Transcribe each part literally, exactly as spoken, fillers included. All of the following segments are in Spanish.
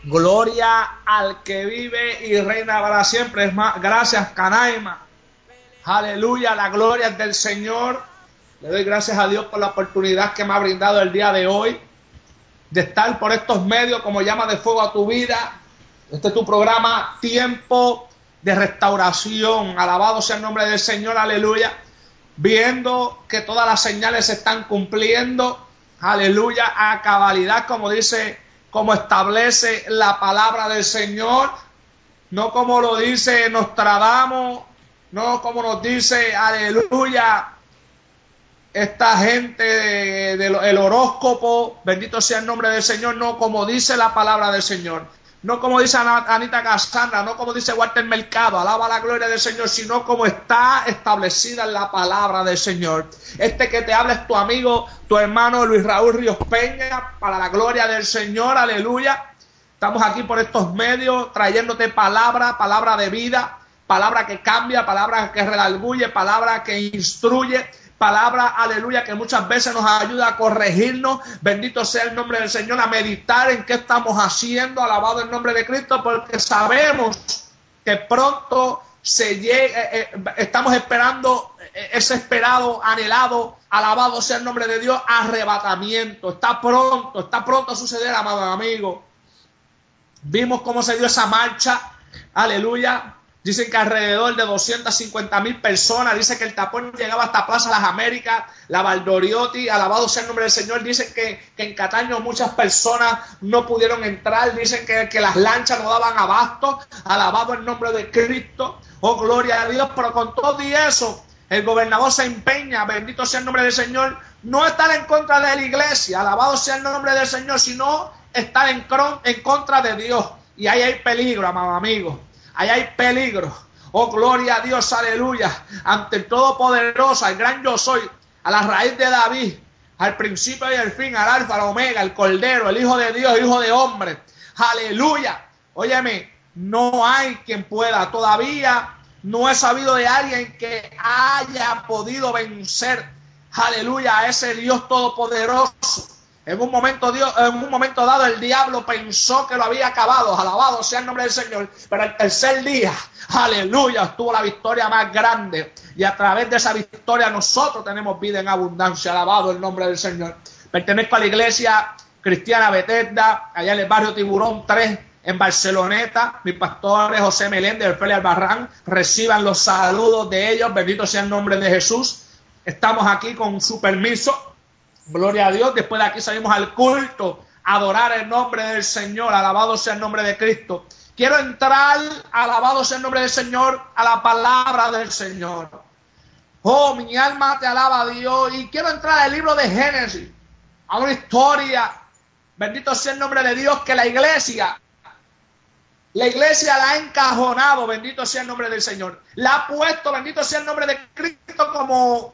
Gloria al que vive y reina para siempre. Es más, gracias, Canaima. Aleluya, la gloria es del Señor. Le doy gracias a Dios por la oportunidad que me ha brindado el día de hoy de estar por estos medios como llama de fuego a tu vida. Este es tu programa Tiempo de Restauración. Alabado sea el nombre del Señor, aleluya. Viendo que todas las señales se están cumpliendo, aleluya, a cabalidad, como dice, como establece la palabra del Señor, no como lo dice Nostradamus, no como nos dice, aleluya, esta gente del de, de el horóscopo, bendito sea el nombre del Señor, no como dice la palabra del Señor, no como dice Anita Casandra, no como dice Walter Mercado, alaba la gloria del Señor, sino como está establecida en la palabra del Señor. Este que te habla es tu amigo, tu hermano Luis Raúl Ríos Peña, para la gloria del Señor, aleluya. Estamos aquí por estos medios trayéndote palabra, palabra de vida, palabra que cambia, palabra que redarguye, palabra que instruye, palabra, aleluya, que muchas veces nos ayuda a corregirnos. Bendito sea el nombre del Señor, a meditar en qué estamos haciendo, alabado el nombre de Cristo, porque sabemos que pronto se llegue, eh, eh, estamos esperando eh, ese esperado, anhelado, alabado sea el nombre de Dios, arrebatamiento. Está pronto, está pronto a suceder, amado amigo. Vimos cómo se dio esa marcha, aleluya. Dicen que alrededor de doscientas cincuenta mil personas, dice que el tapón llegaba hasta Plaza Las Américas, la Valdoriotti, alabado sea el nombre del Señor. Dicen que, que en Cataño muchas personas no pudieron entrar, dicen que, que las lanchas no daban abasto, alabado el nombre de Cristo, oh gloria a Dios. Pero con todo y eso, el gobernador se empeña, bendito sea el nombre del Señor, no estar en contra de la iglesia, alabado sea el nombre del Señor, sino estar en, en contra de Dios. Y ahí hay peligro, amado amigo. Ahí hay peligro. Oh, gloria a Dios, aleluya. Ante el Todopoderoso, al gran yo soy, a la raíz de David, al principio y al fin, al alfa, al omega, el Cordero, el Hijo de Dios, Hijo de hombre. Aleluya. Óyeme, no hay quien pueda. Todavía no he sabido de alguien que haya podido vencer, aleluya, a ese Dios todopoderoso. En un momento Dios, en un momento dado el diablo pensó que lo había acabado, alabado sea el nombre del Señor, pero el tercer día, aleluya, estuvo la victoria más grande, y a través de esa victoria nosotros tenemos vida en abundancia, alabado el nombre del Señor. Pertenezco a la iglesia cristiana Bethesda, allá en el barrio Tiburón tres, en Barceloneta. Mi pastor es José Meléndez, el Félix Albarrán. Reciban los saludos de ellos, bendito sea el nombre de Jesús. Estamos aquí con su permiso. Gloria a Dios. Después de aquí salimos al culto, a adorar el nombre del Señor, alabado sea el nombre de Cristo. Quiero entrar, alabado sea el nombre del Señor, a la palabra del Señor. Oh, mi alma te alaba a Dios. Y quiero entrar al libro de Génesis, a una historia, bendito sea el nombre de Dios, que la iglesia, la iglesia la ha encajonado, bendito sea el nombre del Señor. La ha puesto, bendito sea el nombre de Cristo, como...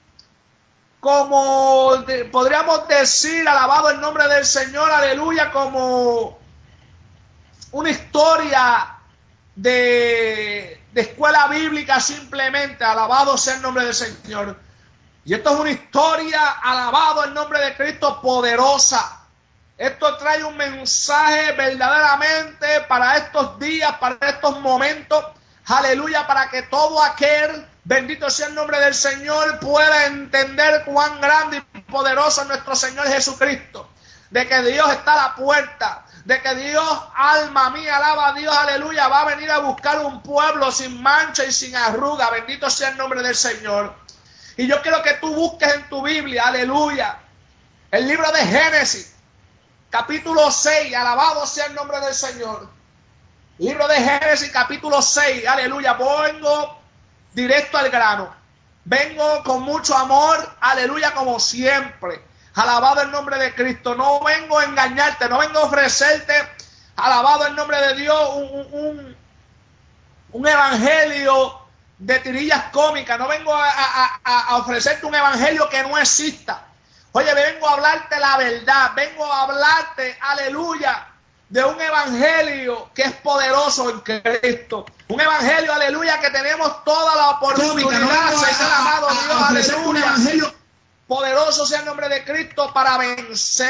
como de, podríamos decir, alabado el nombre del Señor, aleluya, como una historia de, de escuela bíblica simplemente, alabado sea el nombre del Señor. Y esto es una historia, alabado el nombre de Cristo, poderosa. Esto trae un mensaje verdaderamente para estos días, para estos momentos, aleluya, para que todo aquel, bendito sea el nombre del Señor, pueda entender cuán grande y poderoso es nuestro Señor Jesucristo. De que Dios está a la puerta, de que Dios, alma mía, alaba a Dios, aleluya, va a venir a buscar un pueblo sin mancha y sin arruga, bendito sea el nombre del Señor. Y yo quiero que tú busques en tu Biblia, aleluya, el libro de Génesis, capítulo seis, alabado sea el nombre del Señor. Libro de Génesis, capítulo seis, aleluya. Vengo directo al grano. Vengo con mucho amor, aleluya, como siempre. Alabado el nombre de Cristo. No vengo a engañarte, no vengo a ofrecerte, alabado el nombre de Dios, un, un, un evangelio de tirillas cómicas. No vengo a, a, a ofrecerte un evangelio que no exista. Oye, vengo a hablarte la verdad, vengo a hablarte, aleluya, de un evangelio que es poderoso en Cristo. Un evangelio, aleluya, que tenemos toda la oportunidad, no Señor amado Dios, aleluya. Poderoso sea el nombre de Cristo para vencer,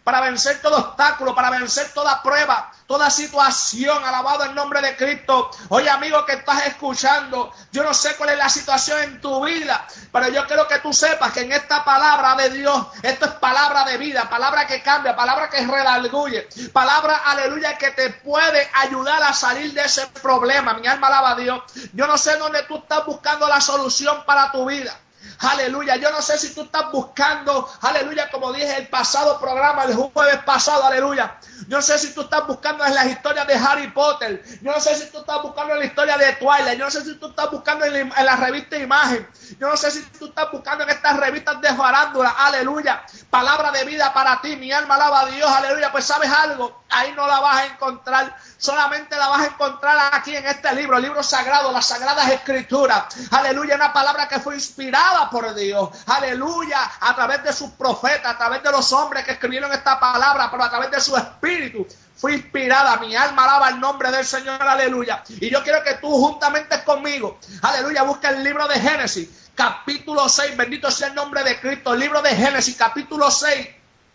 para vencer todo obstáculo, para vencer toda prueba, toda situación. Alabado el nombre de Cristo. Oye, amigo que estás escuchando, yo no sé cuál es la situación en tu vida, pero yo quiero que tú sepas que en esta palabra de Dios, esto es palabra de vida, palabra que cambia, palabra que redarguye, palabra, aleluya, que te puede ayudar a salir de ese problema. Mi alma alaba a Dios. Yo no sé dónde tú estás buscando la solución para tu vida. Aleluya, yo no sé si tú estás buscando, aleluya, como dije el pasado programa, el jueves pasado, aleluya. Yo no sé si tú estás buscando en las historias de Harry Potter. Yo no sé si tú estás buscando en la historia de Twilight. Yo no sé si tú estás buscando en la, en la revista Imagen. Yo no sé si tú estás buscando en estas revistas de farándula, aleluya. Palabra de vida para ti, mi alma alaba a Dios, aleluya. Pues sabes algo, ahí no la vas a encontrar. Solamente la vas a encontrar aquí en este libro, el libro sagrado, las sagradas escrituras. Aleluya, una palabra que fue inspirada por Dios. Aleluya, a través de sus profetas, a través de los hombres que escribieron esta palabra, pero a través de su espíritu fue inspirada. Mi alma alaba el nombre del Señor, aleluya. Y yo quiero que tú juntamente conmigo, aleluya, busca el libro de Génesis, capítulo seis, bendito sea el nombre de Cristo. El libro de Génesis, capítulo seis,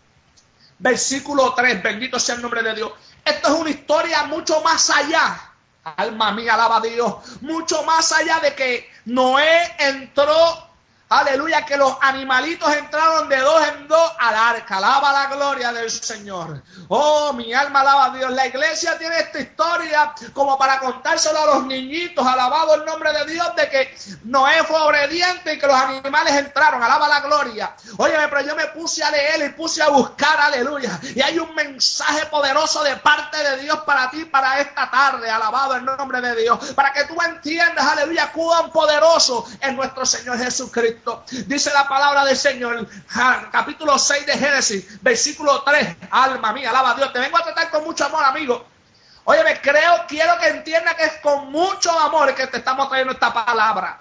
versículo tres, bendito sea el nombre de Dios. Esto es una historia mucho más allá, alma mía, alaba a Dios, mucho más allá de que Noé entró, aleluya, que los animalitos entraron de dos en dos al arca. Alaba la gloria del Señor. Oh, mi alma alaba a Dios. La iglesia tiene esta historia como para contárselo a los niñitos. Alabado el nombre de Dios, de que Noé fue obediente y que los animales entraron. Alaba la gloria. Óyeme, pero yo me puse a leer y puse a buscar, aleluya. Y hay un mensaje poderoso de parte de Dios para ti, para esta tarde. Alabado el nombre de Dios. Para que tú entiendas, aleluya, cuán poderoso es nuestro Señor Jesucristo. Dice la palabra del Señor, capítulo seis de Génesis, versículo tres. Alma mía, alaba a Dios. Te vengo a tratar con mucho amor, amigo. Oye, me creo, quiero que entienda que es con mucho amor que te estamos trayendo esta palabra.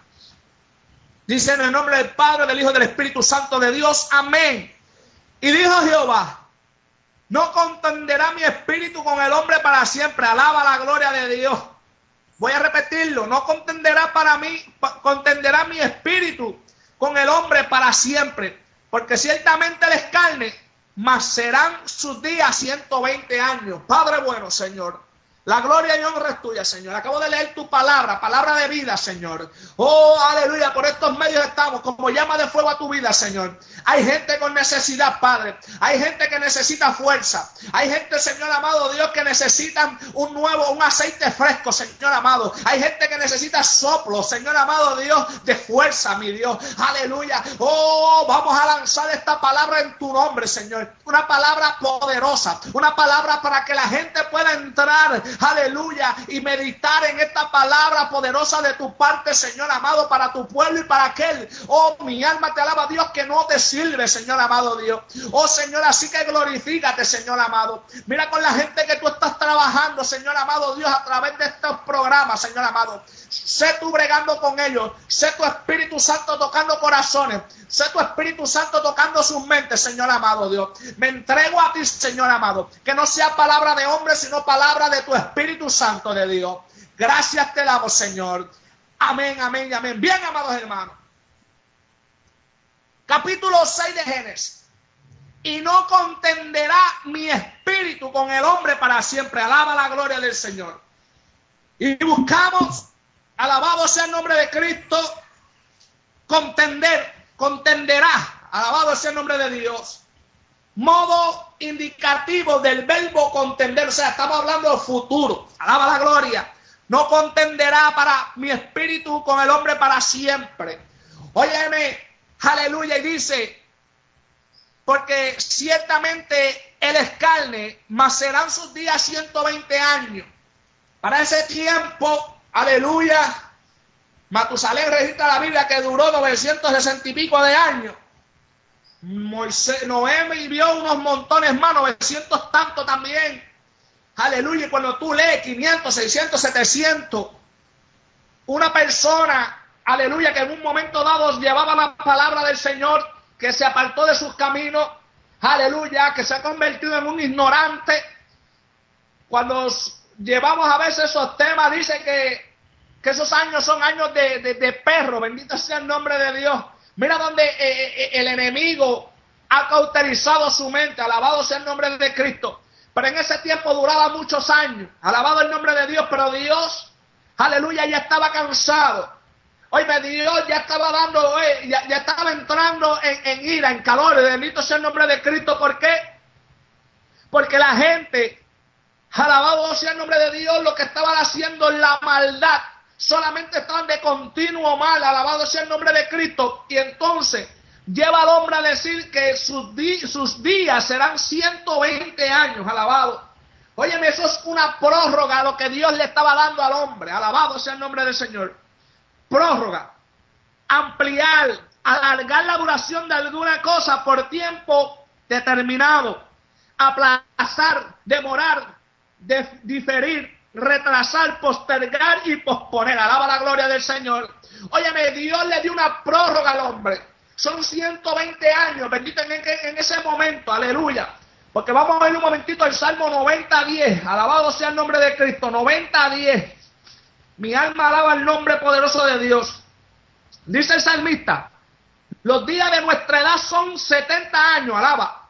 Dice en el nombre del Padre, del Hijo y del Espíritu Santo de Dios. Amén. Y dijo Jehová: no contenderá mi espíritu con el hombre para siempre. Alaba la gloria de Dios. Voy a repetirlo. No contenderá para mí, contenderá mi espíritu con el hombre para siempre, porque ciertamente él es carne, mas serán sus días ciento veinte años. Padre bueno, Señor, la gloria y honra es tuya, Señor. Acabo de leer tu palabra, palabra de vida, Señor. Oh, aleluya, por estos medios estamos como llama de fuego a tu vida, Señor. Hay gente con necesidad, Padre. Hay gente que necesita fuerza. Hay gente, Señor amado Dios, que necesitan un nuevo, un aceite fresco, Señor amado. Hay gente que necesita soplo, Señor amado Dios, de fuerza, mi Dios. Aleluya. Oh, vamos a lanzar esta palabra en tu nombre, Señor. Una palabra poderosa. Una palabra para que la gente pueda entrar, aleluya, y meditar en esta palabra poderosa de tu parte, Señor amado, para tu pueblo y para aquel, oh, mi alma te alaba, Dios, que no te sirve, Señor amado Dios. Oh, Señor, así que glorifícate, Señor amado. Mira con la gente que tú estás trabajando, Señor amado Dios, a través de estos programas, Señor amado. Sé tú bregando con ellos. Sé tu Espíritu Santo tocando corazones. Sé tu Espíritu Santo tocando sus mentes, Señor amado Dios. Me entrego a ti, Señor amado. Que no sea palabra de hombre, sino palabra de tu Espíritu Santo de Dios. Gracias te damos, Señor. Amén, amén, amén. Bien, amados hermanos. Capítulo seis de Génesis. Y no contenderá mi espíritu con el hombre para siempre. Alaba la gloria del Señor. Y buscamos, alabado sea el nombre de Cristo, contender, contenderá, alabado sea el nombre de Dios. Modo indicativo del verbo contender, o sea, estamos hablando del futuro. Alaba la gloria. No contenderá para mi espíritu con el hombre para siempre. Óyeme, aleluya, y dice, porque ciertamente él es carne, mas serán sus días ciento veinte años. Para ese tiempo, aleluya, Matusalén registra la Biblia que duró novecientos sesenta y pico de años. Moisés, Noé vivió unos montones más, novecientos tanto también. Aleluya, y cuando tú lees quinientos, seiscientos, setecientos, una persona, aleluya, que en un momento dado llevaba la palabra del Señor, que se apartó de sus caminos, aleluya, que se ha convertido en un ignorante. Cuando llevamos a veces esos temas, dice que, que esos años son años de, de, de perro, bendito sea el nombre de Dios. Mira donde eh, eh, el enemigo ha cauterizado su mente, alabado sea el nombre de Cristo. Pero en ese tiempo duraba muchos años, alabado el nombre de Dios, pero Dios, aleluya, ya estaba cansado. Oye, Dios ya estaba dando, eh, ya, ya estaba entrando en, en ira, en calor, bendito sea el nombre de Cristo. ¿Por qué? Porque la gente, alabado sea el nombre de Dios, lo que estaban haciendo la maldad, solamente estaban de continuo mal, alabado sea el nombre de Cristo. Y entonces lleva al hombre a decir que sus, di sus días serán ciento veinte años, alabado. Óyeme, eso es una prórroga a lo que Dios le estaba dando al hombre, alabado sea el nombre del Señor. Prórroga, ampliar, alargar la duración de alguna cosa por tiempo determinado, aplazar, demorar, diferir, retrasar, postergar y posponer. Alaba la gloria del Señor. Óyeme, Dios le dio una prórroga al hombre. Son ciento veinte años, bendito en, en ese momento, aleluya. Porque vamos a ver un momentito el Salmo noventa diez, alabado sea el nombre de Cristo, noventa diez. Mi alma alaba el nombre poderoso de Dios. Dice el salmista, los días de nuestra edad son setenta años, alaba.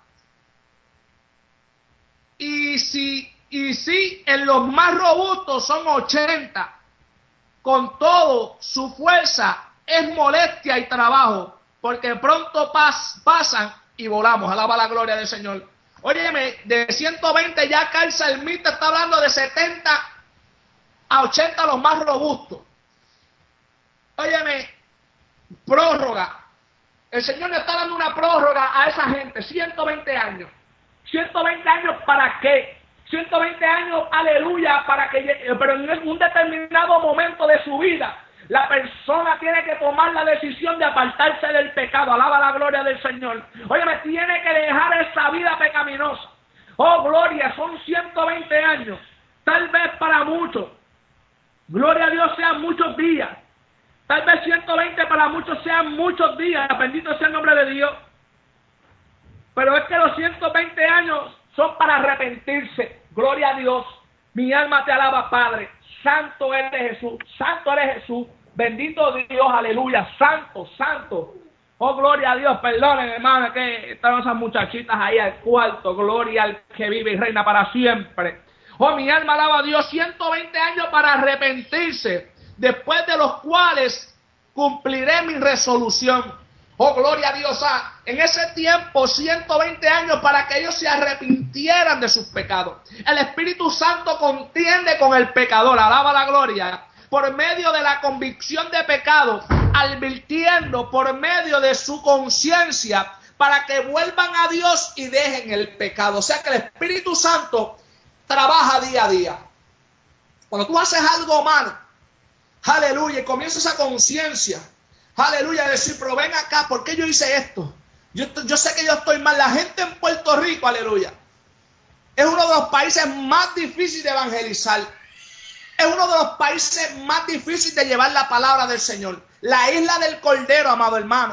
Y si, y si en los más robustos son ochenta, con todo su fuerza es molestia y trabajo, porque pronto pas, pasan y volamos, alaba la gloria del Señor. Óyeme, de ciento veinte ya acá el salmista está hablando de setenta a ochenta los más robustos. Óyeme, prórroga. El Señor le está dando una prórroga a esa gente, ciento veinte años. ciento veinte años, ¿para qué? ciento veinte años, aleluya, para que, pero en un determinado momento de su vida, la persona tiene que tomar la decisión de apartarse del pecado. Alaba la gloria del Señor. Óyeme, tiene que dejar esa vida pecaminosa. Oh, gloria, son ciento veinte años. Tal vez para muchos, gloria a Dios, sean muchos días. Tal vez ciento veinte para muchos sean muchos días. Bendito sea el nombre de Dios. Pero es que los ciento veinte años son para arrepentirse. Gloria a Dios. Mi alma te alaba, Padre. Santo eres Jesús. Santo eres Jesús. Bendito Dios. Aleluya. Santo, santo. Oh, gloria a Dios. Perdonen, hermano, que están esas muchachitas ahí al cuarto. Gloria al que vive y reina para siempre. Oh, mi alma alaba a Dios. ciento veinte años para arrepentirse, después de los cuales cumpliré mi resolución. Oh, gloria a Dios. Ah, en ese tiempo, ciento veinte años para que ellos se arrepintieran de sus pecados. El Espíritu Santo contiende con el pecador, alaba la gloria, por medio de la convicción de pecado, advirtiendo por medio de su conciencia para que vuelvan a Dios y dejen el pecado. O sea que el Espíritu Santo trabaja día a día. Cuando tú haces algo mal, aleluya, y comienza esa conciencia, aleluya, decir, pero ven acá, ¿por qué yo hice esto? Yo, yo sé que yo estoy mal. La gente en Puerto Rico, aleluya, es uno de los países más difíciles de evangelizar. Es uno de los países más difíciles de llevar la palabra del Señor. La isla del Cordero, amado hermano.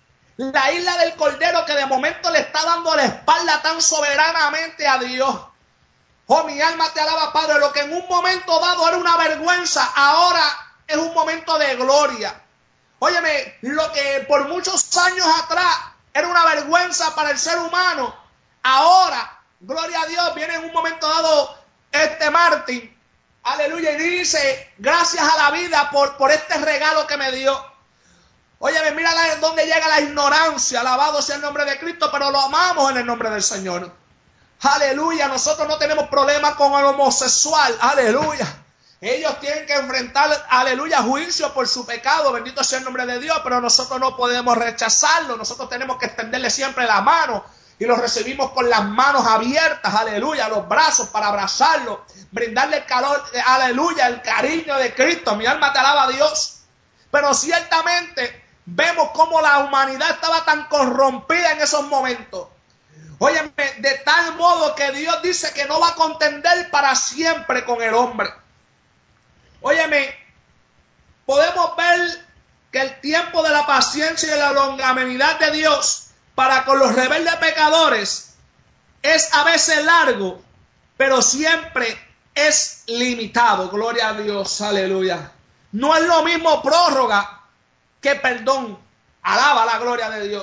La isla del Cordero que de momento le está dando la espalda tan soberanamente a Dios. Oh, mi alma te alaba, Padre. Lo que en un momento dado era una vergüenza, ahora es un momento de gloria. Óyeme, lo que por muchos años atrás era una vergüenza para el ser humano, ahora, gloria a Dios, viene en un momento dado este Martín, aleluya, y dice, gracias a la vida por, por este regalo que me dio. Óyeme, mira dónde llega la ignorancia, alabado sea el nombre de Cristo, pero lo amamos en el nombre del Señor. Aleluya, nosotros no tenemos problema con el homosexual, aleluya. Ellos tienen que enfrentar, aleluya, juicio por su pecado, bendito sea el nombre de Dios, pero nosotros no podemos rechazarlo, nosotros tenemos que extenderle siempre la mano y lo recibimos con las manos abiertas, aleluya, los brazos para abrazarlo, brindarle el calor, aleluya, el cariño de Cristo. Mi alma te alaba a Dios, pero ciertamente vemos cómo la humanidad estaba tan corrompida en esos momentos. Óyeme, de tal modo que Dios dice que no va a contender para siempre con el hombre. Óyeme, podemos ver que el tiempo de la paciencia y de la longanimidad de Dios para con los rebeldes pecadores es a veces largo, pero siempre es limitado. Gloria a Dios, aleluya. No es lo mismo prórroga que perdón. Alaba la gloria de Dios.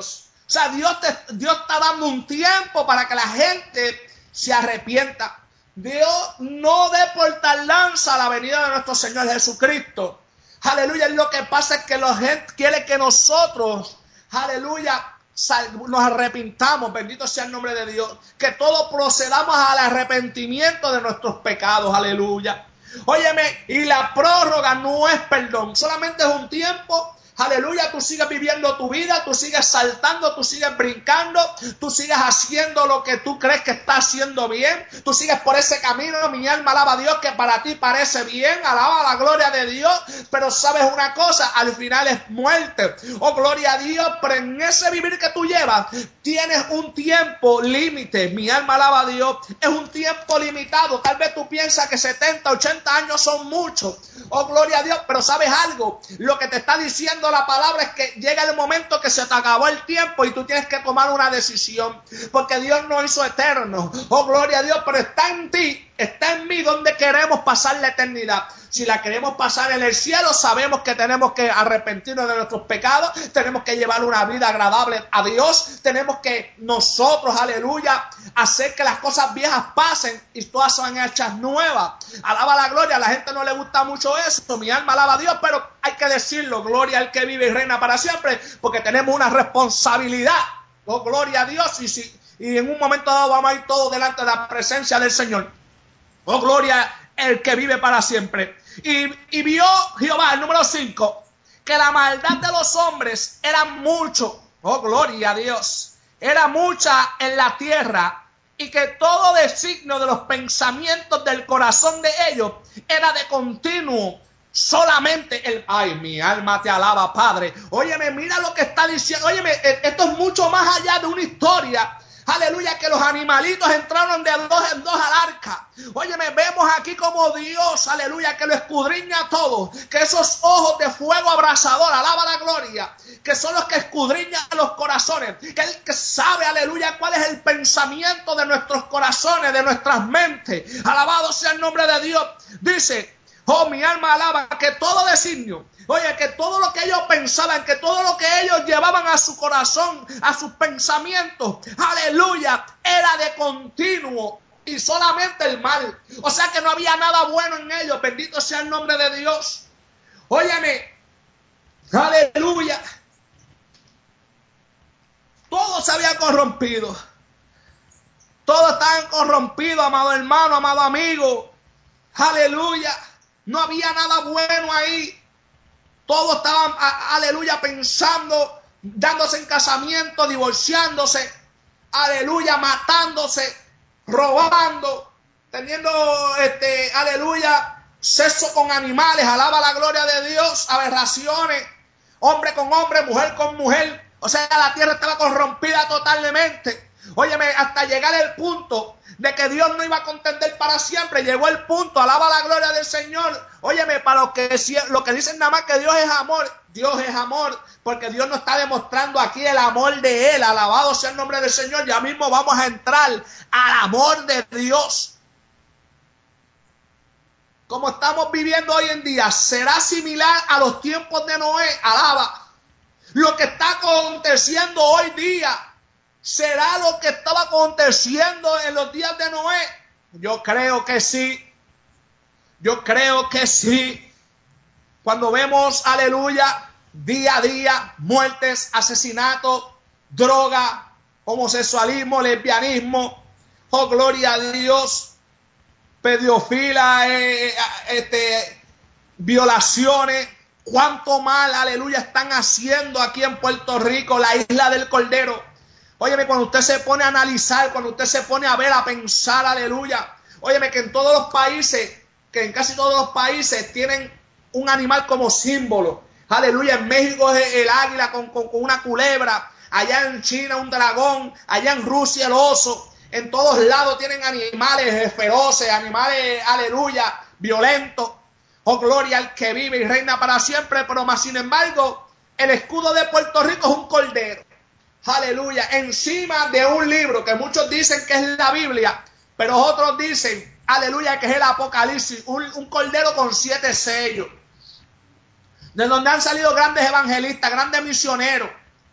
O sea, Dios, te, Dios está dando un tiempo para que la gente se arrepienta. Dios no dé por tardanza la venida de nuestro Señor Jesucristo. Aleluya. Lo que pasa es que la gente quiere que nosotros, aleluya, nos arrepintamos. Bendito sea el nombre de Dios. Que todos procedamos al arrepentimiento de nuestros pecados. Aleluya. Óyeme, y la prórroga no es perdón. Solamente es un tiempo. Aleluya, tú sigues viviendo tu vida, tú sigues saltando, tú sigues brincando, tú sigues haciendo lo que tú crees que está haciendo bien, tú sigues por ese camino, mi alma alaba a Dios que para ti parece bien, alaba la gloria de Dios, pero sabes una cosa, al final es muerte, oh gloria a Dios, pero en ese vivir que tú llevas, tienes un tiempo límite, mi alma alaba a Dios, es un tiempo limitado, tal vez tú piensas que setenta, ochenta años son muchos, oh gloria a Dios, pero sabes algo, lo que te está diciendo la palabra es que llega el momento que se te acabó el tiempo y tú tienes que tomar una decisión, porque Dios no hizo eterno, oh gloria a Dios, pero está en ti, está en mí donde queremos pasar la eternidad. Si la queremos pasar en el cielo, sabemos que tenemos que arrepentirnos de nuestros pecados, tenemos que llevar una vida agradable a Dios, tenemos que nosotros, aleluya, hacer que las cosas viejas pasen y todas sean hechas nuevas. Alaba la gloria, a la gente no le gusta mucho eso, mi alma alaba a Dios, pero hay que decirlo, gloria al que vive y reina para siempre, porque tenemos una responsabilidad, oh gloria a Dios, y, si, y en un momento dado vamos a ir todos delante de la presencia del Señor. Oh, gloria el que vive para siempre. Y, y vio Jehová, el número cinco, que la maldad de los hombres era mucho. Oh, gloria a Dios. Era mucha en la tierra. Y que todo designio de los pensamientos del corazón de ellos era de continuo. Solamente el... Ay, mi alma te alaba, Padre. Óyeme, mira lo que está diciendo. Óyeme, esto es mucho más allá de una historia. Aleluya, que los animalitos entraron de dos en dos al arca. Óyeme, vemos aquí como Dios, aleluya, que lo escudriña todo. Que esos ojos de fuego abrasador, alaba la gloria, que son los que escudriñan los corazones. Que Él que sabe, aleluya, cuál es el pensamiento de nuestros corazones, de nuestras mentes. Alabado sea el nombre de Dios. Dice, oh, mi alma alaba, que todo designio, oye, que todo lo que ellos pensaban, que todo lo que ellos llevaban a su corazón, a sus pensamientos, aleluya, era de continuo y solamente el mal. O sea que no había nada bueno en ellos, bendito sea el nombre de Dios. Óyeme, aleluya, todo se había corrompido. Todos estaban corrompidos, amado hermano, amado amigo. Aleluya, no había nada bueno ahí. Todos estaban, a, aleluya, pensando, dándose en casamiento, divorciándose, aleluya, matándose, robando, teniendo, este, aleluya, sexo con animales, alaba la gloria de Dios, aberraciones, hombre con hombre, mujer con mujer. O sea, la tierra estaba corrompida totalmente. Óyeme, hasta llegar el punto de que Dios no iba a contender para siempre, llegó el punto, alaba la gloria del Señor. Óyeme, para los que, lo que dicen nada más que Dios es amor, Dios es amor, porque Dios nos está demostrando aquí el amor de Él, alabado sea el nombre del Señor. Ya mismo vamos a entrar al amor de Dios. Como estamos viviendo hoy en día, será similar a los tiempos de Noé, alaba. Lo que está aconteciendo hoy día, ¿será lo que estaba aconteciendo en los días de Noé? Yo creo que sí. Yo creo que sí. Cuando vemos, aleluya, día a día, muertes, asesinatos, droga, homosexualismo, lesbianismo, oh gloria a Dios, pedofilia, eh, este, violaciones, cuánto mal, aleluya, están haciendo aquí en Puerto Rico, la isla del Cordero. Óyeme, cuando usted se pone a analizar, cuando usted se pone a ver, a pensar, aleluya. Óyeme, que en todos los países, que en casi todos los países tienen un animal como símbolo. Aleluya, en México es el águila con, con, con una culebra. Allá en China un dragón. Allá en Rusia el oso. En todos lados tienen animales feroces, animales, aleluya, violentos. Oh, gloria al que vive y reina para siempre. Pero más sin embargo, el escudo de Puerto Rico es un cordero. Aleluya, encima de un libro que muchos dicen que es la Biblia, pero otros dicen, aleluya, que es el Apocalipsis, un, un cordero con siete sellos, de donde han salido grandes evangelistas, grandes misioneros.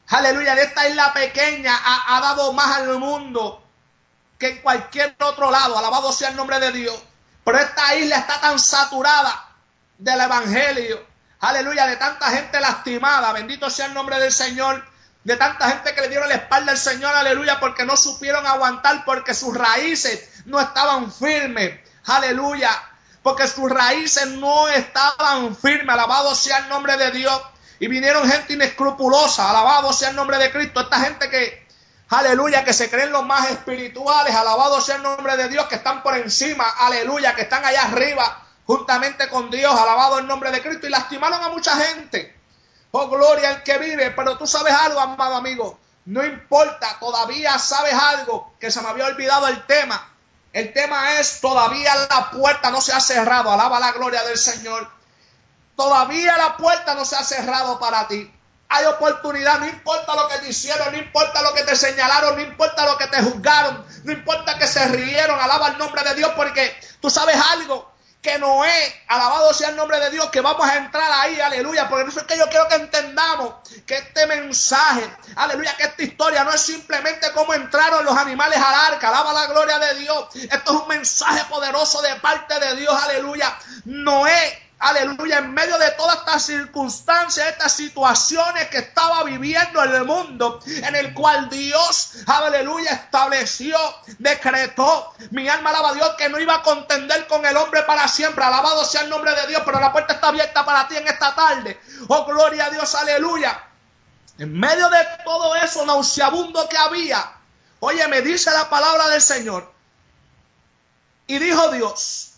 aleluya, de esta isla pequeña ha, ha dado más al mundo que en cualquier otro lado. Alabado sea el nombre de Dios. Pero esta isla está tan saturada del evangelio, aleluya, de tanta gente lastimada, bendito sea el nombre del Señor, de tanta gente que le dieron la espalda al Señor, aleluya, porque no supieron aguantar, porque sus raíces no estaban firmes, aleluya, porque sus raíces no estaban firmes, alabado sea el nombre de Dios, y vinieron gente inescrupulosa, alabado sea el nombre de Cristo, esta gente que, aleluya, que se creen los más espirituales, alabado sea el nombre de Dios, que están por encima, aleluya, que están allá arriba, juntamente con Dios, alabado el nombre de Cristo, y lastimaron a mucha gente. Oh, gloria al que vive. Pero tú sabes algo, amado amigo, no importa, todavía sabes algo, que se me había olvidado el tema. El tema es, todavía la puerta no se ha cerrado, alaba la gloria del Señor. Todavía la puerta no se ha cerrado para ti. Hay oportunidad, no importa lo que te hicieron, no importa lo que te señalaron, no importa lo que te juzgaron, no importa que se rieron, alaba el nombre de Dios, porque tú sabes algo, que Noé, alabado sea el nombre de Dios, que vamos a entrar ahí, aleluya, porque eso es que yo quiero que entendamos, que este mensaje, aleluya, que esta historia no es simplemente cómo entraron los animales al arca, alaba la gloria de Dios, esto es un mensaje poderoso de parte de Dios, aleluya. Noé, aleluya, en medio de todas estas circunstancias, estas situaciones que estaba viviendo en el mundo, en el cual Dios, aleluya, estableció, decretó, mi alma alaba a Dios, que no iba a contender con el hombre para siempre, alabado sea el nombre de Dios, pero la puerta está abierta para ti en esta tarde, oh gloria a Dios, aleluya. En medio de todo eso nauseabundo que había, oye, me dice la palabra del Señor, y dijo Dios,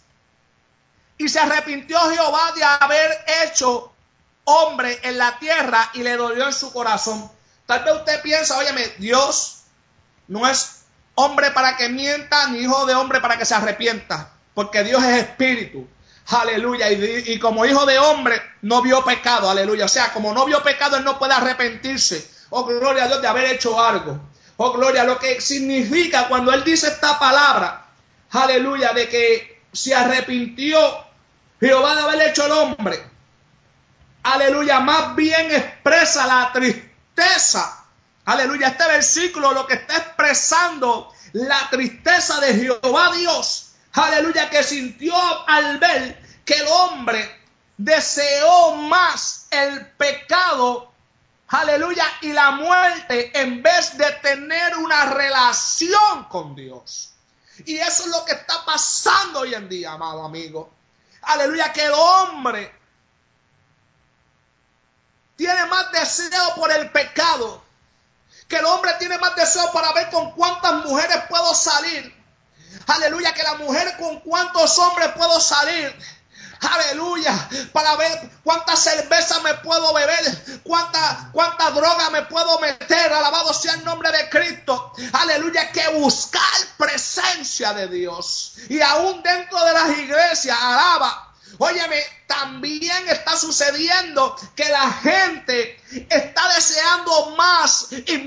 y se arrepintió Jehová de haber hecho hombre en la tierra y le dolió en su corazón. Tal vez usted piensa, óyeme, Dios no es hombre para que mienta, ni hijo de hombre para que se arrepienta, porque Dios es espíritu. Aleluya. Y, y como hijo de hombre no vio pecado. Aleluya. O sea, como no vio pecado, él no puede arrepentirse. Oh, gloria a Dios de haber hecho algo. Oh, gloria. Lo que significa cuando él dice esta palabra, aleluya, de que se arrepintió Jehová de haber hecho el hombre, aleluya, más bien expresa la tristeza, aleluya, este versículo lo que está expresando la tristeza de Jehová Dios, aleluya, que sintió al ver que el hombre deseó más el pecado, aleluya, y la muerte en vez de tener una relación con Dios. Y eso es lo que está pasando hoy en día, amado amigo. Aleluya, que el hombre tiene más deseo por el pecado, que el hombre tiene más deseo para ver con cuántas mujeres puedo salir, aleluya, que la mujer con cuántos hombres puedo salir, aleluya, para ver cuánta cerveza me puedo beber, cuánta, cuánta droga me puedo meter, alabado sea el nombre de Cristo, aleluya, que buscar presencia de Dios. Y aún dentro de las iglesias, alaba, óyeme, también está sucediendo que la gente está deseando más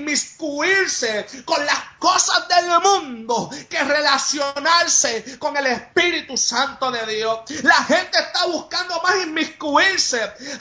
inmiscuirse con las cosas del mundo que relacionarse con el Espíritu Santo de Dios. La gente está buscando más inmiscuirse,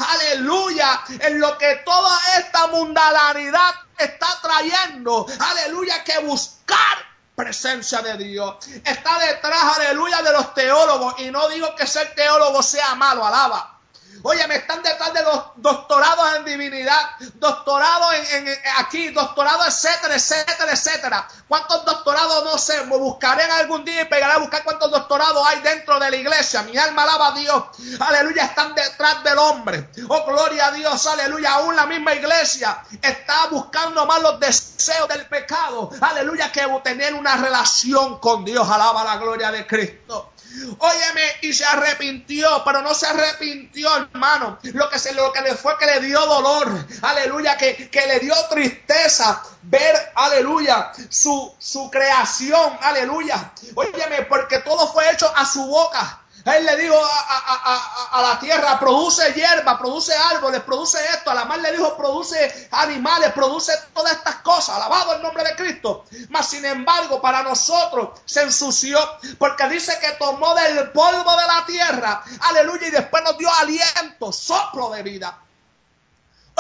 aleluya, en lo que toda esta mundanalidad está trayendo, aleluya, que buscar presencia de Dios. Está detrás, aleluya, de los teólogos, y no digo que ser teólogo sea malo, alaba. Oye, me están detrás de los doctorados en divinidad, doctorados en, en aquí, doctorados, etcétera, etcétera, etcétera. ¿Cuántos doctorados? No sé, me buscaré en algún día y pegaré a buscar cuántos doctorados hay dentro de la iglesia. Mi alma alaba a Dios. Aleluya, están detrás del hombre. Oh, gloria a Dios, aleluya. Aún la misma iglesia está buscando más los deseos del pecado. Aleluya, que tener una relación con Dios. Alaba la gloria de Cristo. Óyeme, y se arrepintió, pero no se arrepintió, hermano. Lo que, se, lo que le fue que le dio dolor, aleluya, que, que le dio tristeza ver, aleluya, su, su creación, aleluya. Óyeme, porque todo fue hecho a su boca. Él le dijo a, a, a, a la tierra, produce hierba, produce árboles, produce esto. A la mar le dijo, produce animales, produce todas estas cosas. Alabado el nombre de Cristo. Mas sin embargo, para nosotros se ensució, porque dice que tomó del polvo de la tierra, aleluya, y después nos dio aliento, soplo de vida.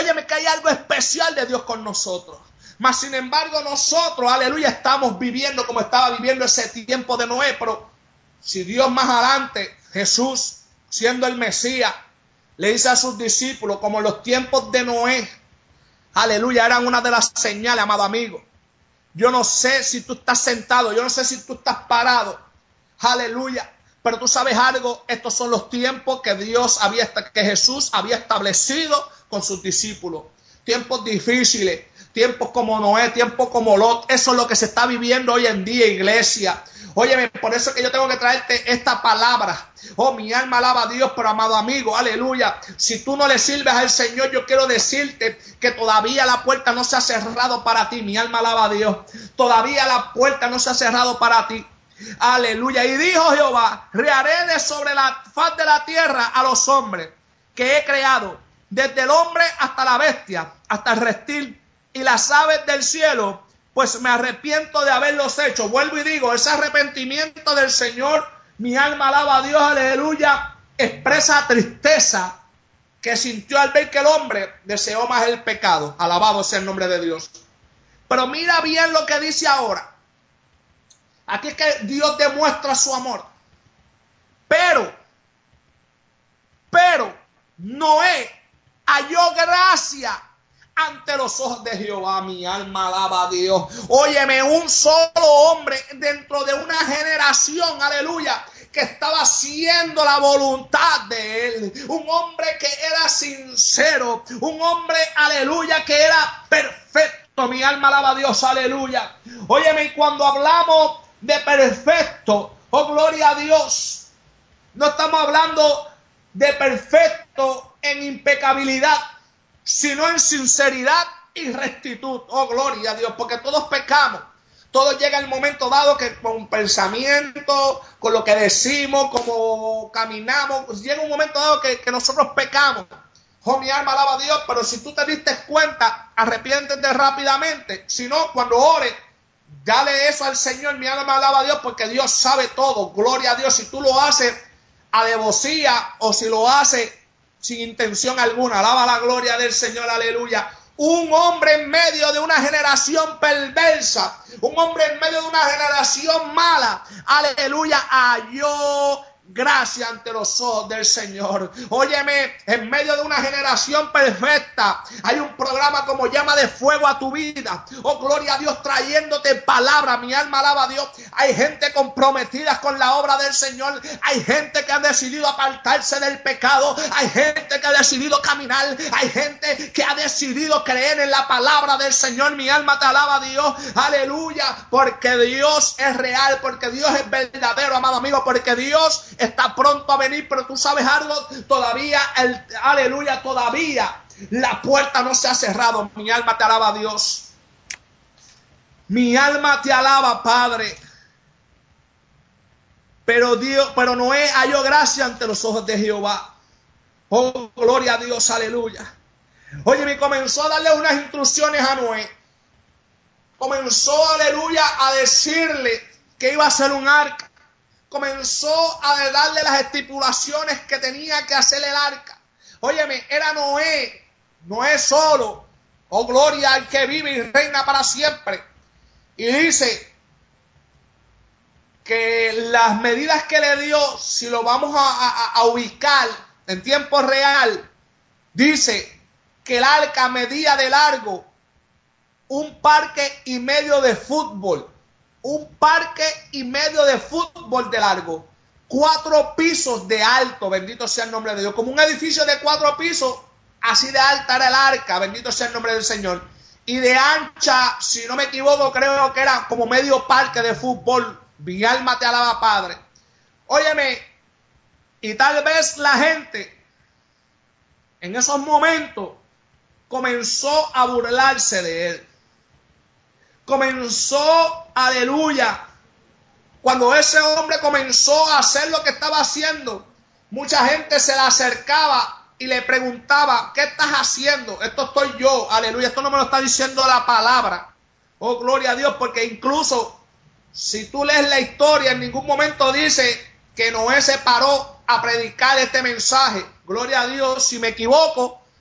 Óyeme que hay algo especial de Dios con nosotros. Mas sin embargo nosotros, aleluya, estamos viviendo como estaba viviendo ese tiempo de Noé. Pero si Dios más adelante, Jesús, siendo el Mesías, le dice a sus discípulos, como los tiempos de Noé, aleluya, eran una de las señales, amado amigo. Yo no sé si tú estás sentado, yo no sé si tú estás parado, aleluya. Pero tú sabes algo, estos son los tiempos que Dios había, que Jesús había establecido con sus discípulos. Tiempos difíciles, tiempos como Noé, tiempos como Lot. Eso es lo que se está viviendo hoy en día, iglesia. Óyeme, por eso es que yo tengo que traerte esta palabra. Oh, mi alma alaba a Dios, pero amado amigo, aleluya. Si tú no le sirves al Señor, yo quiero decirte que todavía la puerta no se ha cerrado para ti. Mi alma alaba a Dios. Todavía la puerta no se ha cerrado para ti. Aleluya. Y dijo Jehová, rearé de sobre la faz de la tierra a los hombres que he creado, desde el hombre hasta la bestia, hasta el reptil y las aves del cielo, pues me arrepiento de haberlos hecho. Vuelvo y digo, ese arrepentimiento del Señor, mi alma alaba a Dios, aleluya, expresa tristeza que sintió al ver que el hombre deseó más el pecado. Alabado sea el nombre de Dios. Pero mira bien lo que dice ahora. Aquí es que Dios demuestra su amor. Pero, pero, Noé halló gracia ante los ojos de Jehová. Mi alma alaba a Dios. Óyeme, un solo hombre dentro de una generación, aleluya, que estaba haciendo la voluntad de él. Un hombre que era sincero. Un hombre, aleluya, que era perfecto. Mi alma alaba a Dios, aleluya. Óyeme, y cuando hablamos de perfecto, oh gloria a Dios, no estamos hablando de perfecto en impecabilidad, sino en sinceridad y rectitud. Oh gloria a Dios, porque todos pecamos. Todo llega el momento dado que con pensamiento, con lo que decimos, como caminamos, pues llega un momento dado que, que nosotros pecamos. Oh, mi alma alaba a Dios, pero si tú te diste cuenta, arrepiéntete rápidamente. Si no, cuando ores, dale eso al Señor. Mi alma alaba a Dios, porque Dios sabe todo. Gloria a Dios. Si tú lo haces a devocía o si lo haces sin intención alguna, alaba la gloria del Señor, aleluya. Un hombre en medio de una generación perversa, un hombre en medio de una generación mala, aleluya, halló gracia ante los ojos del Señor. Óyeme, en medio de una generación perfecta, hay un programa como Llama de Fuego a tu vida. Oh, gloria a Dios, trayéndote palabra. Mi alma alaba a Dios. Hay gente comprometida con la obra del Señor. Hay gente que ha decidido apartarse del pecado. Hay gente que ha decidido caminar. Hay gente que ha decidido creer en la palabra del Señor. Mi alma te alaba a Dios. Aleluya, porque Dios es real, porque Dios es verdadero, amado amigo, porque Dios está pronto a venir. Pero tú sabes algo, todavía, el, aleluya, todavía la puerta no se ha cerrado. Mi alma te alaba a Dios. Mi alma te alaba, Padre. Pero Dios, pero Noé halló gracia ante los ojos de Jehová. Oh, gloria a Dios, aleluya. Oye, me comenzó a darle unas instrucciones a Noé. Comenzó, aleluya, a decirle que iba a hacer un arca. Comenzó a darle las estipulaciones que tenía que hacer el arca. Óyeme, era Noé, Noé solo. Oh, gloria al que vive y reina para siempre. Y dice que las medidas que le dio, si lo vamos a, a, a ubicar en tiempo real, dice que el arca medía de largo un parque y medio de fútbol. Un parque y medio de fútbol de largo. Cuatro pisos de alto, bendito sea el nombre de Dios. Como un edificio de cuatro pisos, así de alta era el arca, bendito sea el nombre del Señor. Y de ancha, si no me equivoco, creo que era como medio parque de fútbol. Mi alma te alaba, Padre. Óyeme, y tal vez la gente en esos momentos comenzó a burlarse de él. Comenzó, aleluya, cuando ese hombre comenzó a hacer lo que estaba haciendo, mucha gente se le acercaba y le preguntaba, ¿qué estás haciendo? Esto estoy yo, aleluya, esto no me lo está diciendo la palabra. Oh, gloria a Dios, porque incluso si tú lees la historia, en ningún momento dice que Noé se paró a predicar este mensaje. Gloria a Dios, si me equivoco,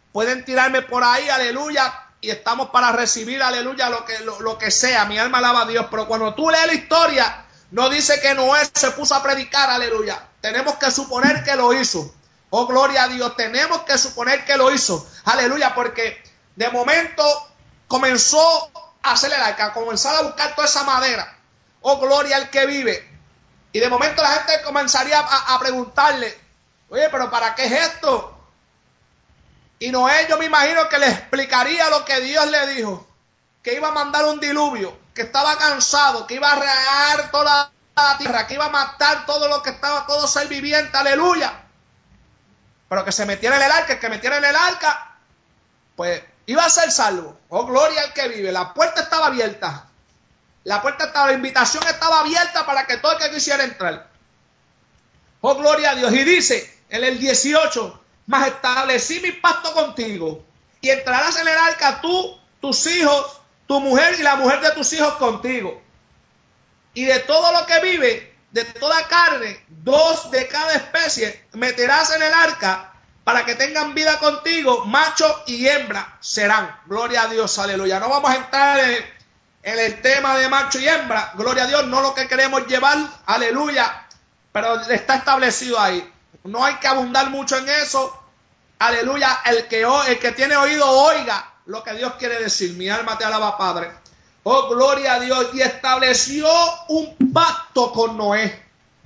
pueden tirarme por ahí, aleluya, y estamos para recibir, aleluya, lo que, lo, lo que sea. Mi alma alaba a Dios, pero cuando tú lees la historia, no dice que Noé se puso a predicar, aleluya. Tenemos que suponer que lo hizo. Oh, gloria a Dios, tenemos que suponer que lo hizo, aleluya, porque de momento comenzó a hacer el arca, comenzó a buscar toda esa madera. Oh, gloria al que vive. Y de momento la gente comenzaría a, a preguntarle, oye, pero ¿para qué es esto? Y Noé, yo me imagino que le explicaría lo que Dios le dijo, que iba a mandar un diluvio, que estaba cansado, que iba a regar toda la tierra, que iba a matar todo lo que estaba, todo ser viviente, aleluya. Pero que se metiera en el arca, el que metiera en el arca, pues iba a ser salvo. Oh, gloria al que vive. La puerta estaba abierta. La puerta estaba, la invitación estaba abierta para que todo el que quisiera entrar. Oh, gloria a Dios. Y dice en el dieciocho, mas establecí mi pacto contigo, y entrarás en el arca tú, tus hijos, tu mujer y la mujer de tus hijos contigo. Y de todo lo que vive, de toda carne, dos de cada especie meterás en el arca para que tengan vida contigo, macho y hembra serán. Gloria a Dios, aleluya. No vamos a entrar en, en el tema de macho y hembra, gloria a Dios, no lo que queremos llevar, aleluya, pero está establecido ahí. No hay que abundar mucho en eso, aleluya. El que, el que tiene oído, oiga lo que Dios quiere decir. Mi alma te alaba, Padre. Oh, gloria a Dios. Y estableció un pacto con Noé.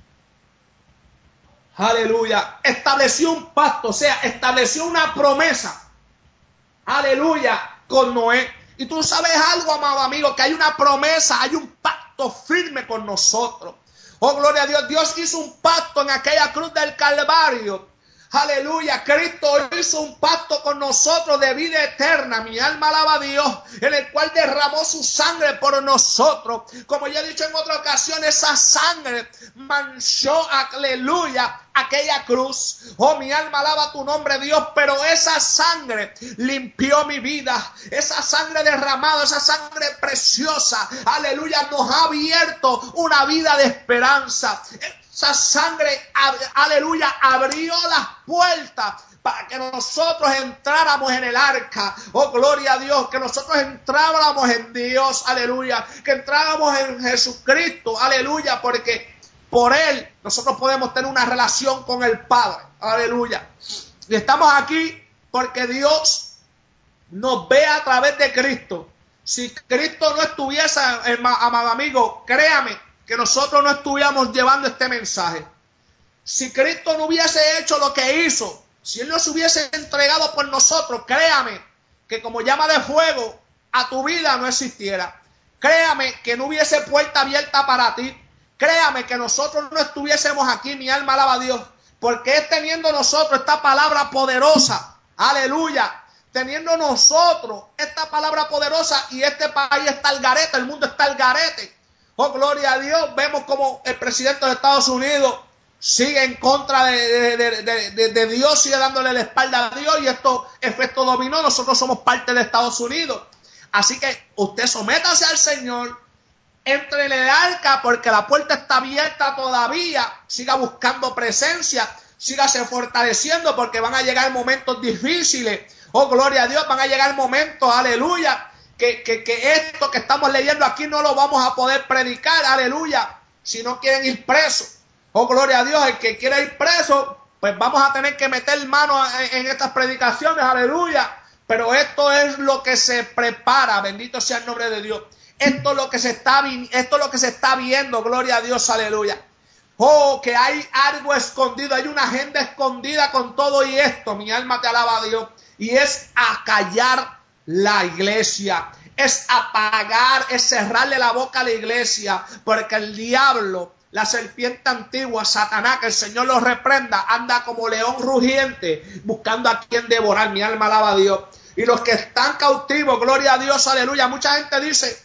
Aleluya. Estableció un pacto, o sea, estableció una promesa. Aleluya, con Noé. Y tú sabes algo, amado amigo, que hay una promesa, hay un pacto firme con nosotros. Oh, gloria a Dios. Dios hizo un pacto en aquella cruz del Calvario. Aleluya, Cristo hizo un pacto con nosotros de vida eterna. Mi alma alaba a Dios, en el cual derramó su sangre por nosotros. Como ya he dicho en otra ocasión, esa sangre manchó, aleluya, aquella cruz. Oh, mi alma alaba tu nombre, Dios, pero esa sangre limpió mi vida. Esa sangre derramada, esa sangre preciosa, aleluya, nos ha abierto una vida de esperanza. Esa sangre, aleluya, abrió las puertas para que nosotros entráramos en el arca. Oh, gloria a Dios, que nosotros entráramos en Dios, aleluya, que entráramos en Jesucristo, aleluya, porque por Él nosotros podemos tener una relación con el Padre, aleluya. Y estamos aquí porque Dios nos ve a través de Cristo. Si Cristo no estuviese, amado amigo, créame, que nosotros no estuviéramos llevando este mensaje. Si Cristo no hubiese hecho lo que hizo, si Él no se hubiese entregado por nosotros, créame que como llama de fuego a tu vida no existiera. Créame que no hubiese puerta abierta para ti. Créame que nosotros no estuviésemos aquí, mi alma alaba a Dios, porque es teniendo nosotros esta palabra poderosa, aleluya, teniendo nosotros esta palabra poderosa, y este país está al garete, el mundo está al garete. Oh, gloria a Dios. Vemos como el presidente de Estados Unidos sigue en contra de, de, de, de, de Dios, sigue dándole la espalda a Dios, y esto efecto dominó. Nosotros somos parte de Estados Unidos. Así que usted sométase al Señor, entre en el arca, porque la puerta está abierta todavía. Siga buscando presencia, sígase fortaleciendo, porque van a llegar momentos difíciles. Oh, gloria a Dios, van a llegar momentos, aleluya, Que, que, que esto que estamos leyendo aquí no lo vamos a poder predicar, aleluya, si no quieren ir presos. Oh, gloria a Dios, el que quiera ir preso, pues vamos a tener que meter mano en, en estas predicaciones, aleluya. Pero esto es lo que se prepara, bendito sea el nombre de Dios. Esto es lo que se está, esto es lo que se está viendo, gloria a Dios, aleluya. Oh, que hay algo escondido, hay una agenda escondida con todo y esto. Mi alma te alaba a Dios. Y es acallar la iglesia, es apagar, es cerrarle la boca a la iglesia, porque el diablo, la serpiente antigua, Satanás, que el Señor lo reprenda, anda como león rugiente buscando a quien devorar. Mi alma alaba a Dios. Y los que están cautivos, gloria a Dios, aleluya. Mucha gente dice,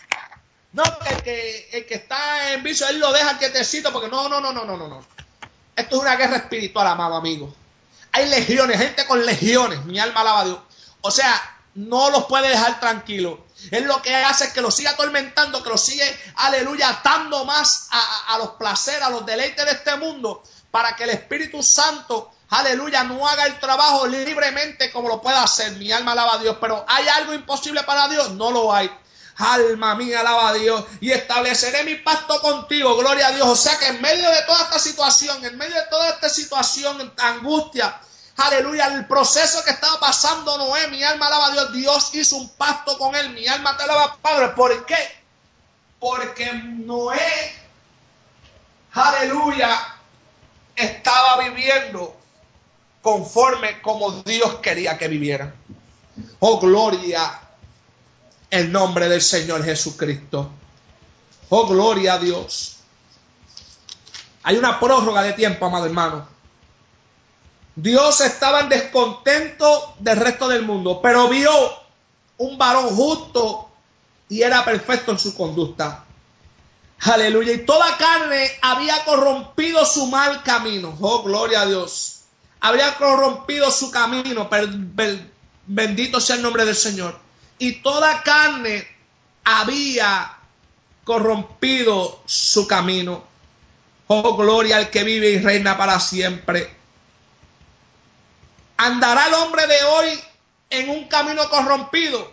no, que el que, el que está en vicio, él lo deja quietecito, porque no, no, no, no, no, no, no. Esto es una guerra espiritual, amado amigo. Hay legiones, gente con legiones. Mi alma alaba a Dios. O sea, no los puede dejar tranquilos. Él lo que hace es que los siga atormentando, que los sigue, aleluya, atando más a, a, a los placeres, a los deleites de este mundo, para que el Espíritu Santo aleluya, no haga el trabajo libremente como lo pueda hacer. Mi alma alaba a Dios. Pero ¿hay algo imposible para Dios? No lo hay. Alma mía, alaba a Dios. Y estableceré mi pacto contigo. Gloria a Dios. O sea que en medio de toda esta situación, en medio de toda esta situación, angustia, aleluya, el proceso que estaba pasando Noé, mi alma alaba a Dios. Dios hizo un pacto con él. Mi alma te alaba, Padre. ¿Por qué? Porque Noé, aleluya, estaba viviendo conforme como Dios quería que viviera. Oh, gloria el nombre del Señor Jesucristo. Oh, gloria a Dios. Hay una prórroga de tiempo, amado hermano. Dios estaba en descontento del resto del mundo, pero vio un varón justo y era perfecto en su conducta. Aleluya. Y toda carne había corrompido su mal camino. Oh, gloria a Dios. Había corrompido su camino. Bendito sea el nombre del Señor. Y toda carne había corrompido su camino. Oh, gloria al que vive y reina para siempre. ¿Andará el hombre de hoy en un camino corrompido?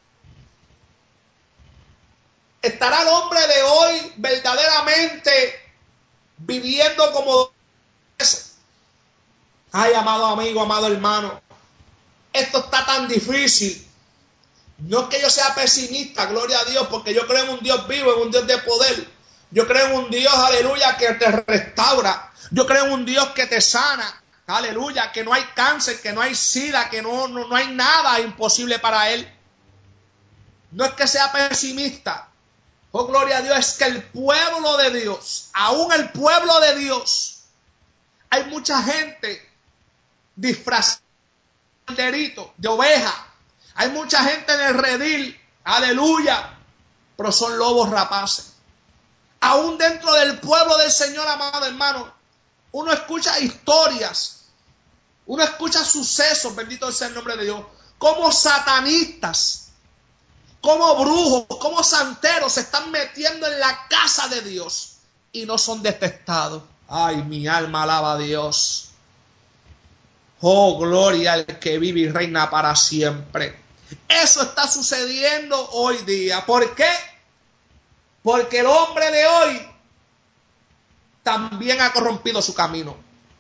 ¿Estará el hombre de hoy verdaderamente viviendo como es? Ay, amado amigo, amado hermano, esto está tan difícil. No es que yo sea pesimista, gloria a Dios, porque yo creo en un Dios vivo, en un Dios de poder. Yo creo en un Dios, aleluya, que te restaura. Yo creo en un Dios que te sana. Aleluya, que no hay cáncer, que no hay sida, que no, no, no hay nada imposible para Él. No es que sea pesimista. Oh, gloria a Dios, es que el pueblo de Dios, aún el pueblo de Dios, hay mucha gente disfrazada de oveja. Hay mucha gente en el redil, aleluya, pero son lobos rapaces. Aún dentro del pueblo del Señor, amado hermano, uno escucha historias, uno escucha sucesos, bendito sea el nombre de Dios, como satanistas, como brujos, como santeros se están metiendo en la casa de Dios y no son detectados. Ay, mi alma alaba a Dios. Oh, gloria al que vive y reina para siempre. Eso está sucediendo hoy día. ¿Por qué? Porque el hombre de hoy también ha corrompido su camino.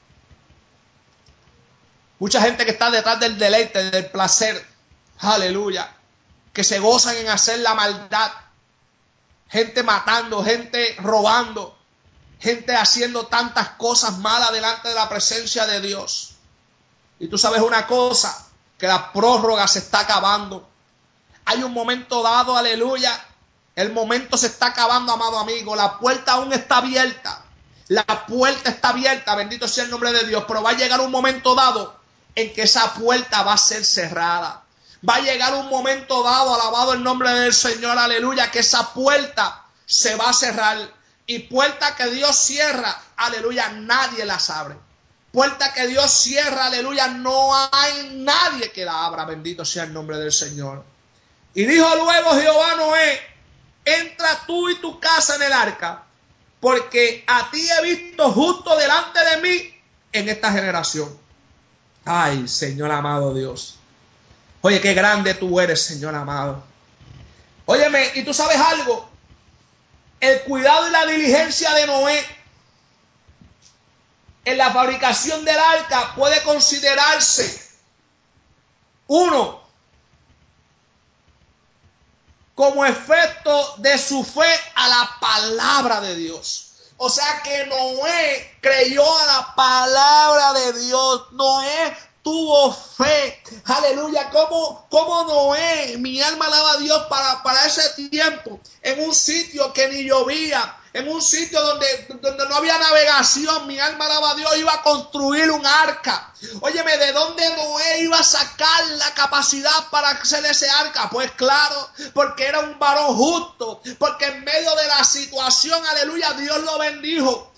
Mucha gente que está detrás del deleite, del placer, aleluya, que se gozan en hacer la maldad. Gente matando, gente robando, gente haciendo tantas cosas malas delante de la presencia de Dios. Y tú sabes una cosa, que la prórroga se está acabando. Hay un momento dado, aleluya. El momento se está acabando, amado amigo. La puerta aún está abierta. La puerta está abierta, bendito sea el nombre de Dios. Pero va a llegar un momento dado en que esa puerta va a ser cerrada. Va a llegar un momento dado, alabado el nombre del Señor, aleluya, que esa puerta se va a cerrar. Y puerta que Dios cierra, aleluya, nadie las abre. Puerta que Dios cierra, aleluya, no hay nadie que la abra, bendito sea el nombre del Señor. Y dijo luego Jehová a Noé, entra tú y tu casa en el arca, porque a ti he visto justo delante de mí en esta generación. Ay, Señor amado Dios. Oye, qué grande tú eres, Señor amado. Óyeme, y tú sabes algo, el cuidado y la diligencia de Noé en la fabricación del arca puede considerarse, uno, como efecto de su fe a la palabra de Dios. O sea que Noé creyó a la palabra de Dios. Noé tuvo fe. Aleluya. Como, como Noé, mi alma alaba a Dios para, para ese tiempo, en un sitio que ni llovía, en un sitio donde, donde no había navegación, mi alma alaba a Dios, iba a construir un arca. Óyeme, ¿de dónde Noé iba a sacar la capacidad para hacer ese arca? Pues claro, porque era un varón justo, porque en medio de la situación, aleluya, Dios lo bendijo.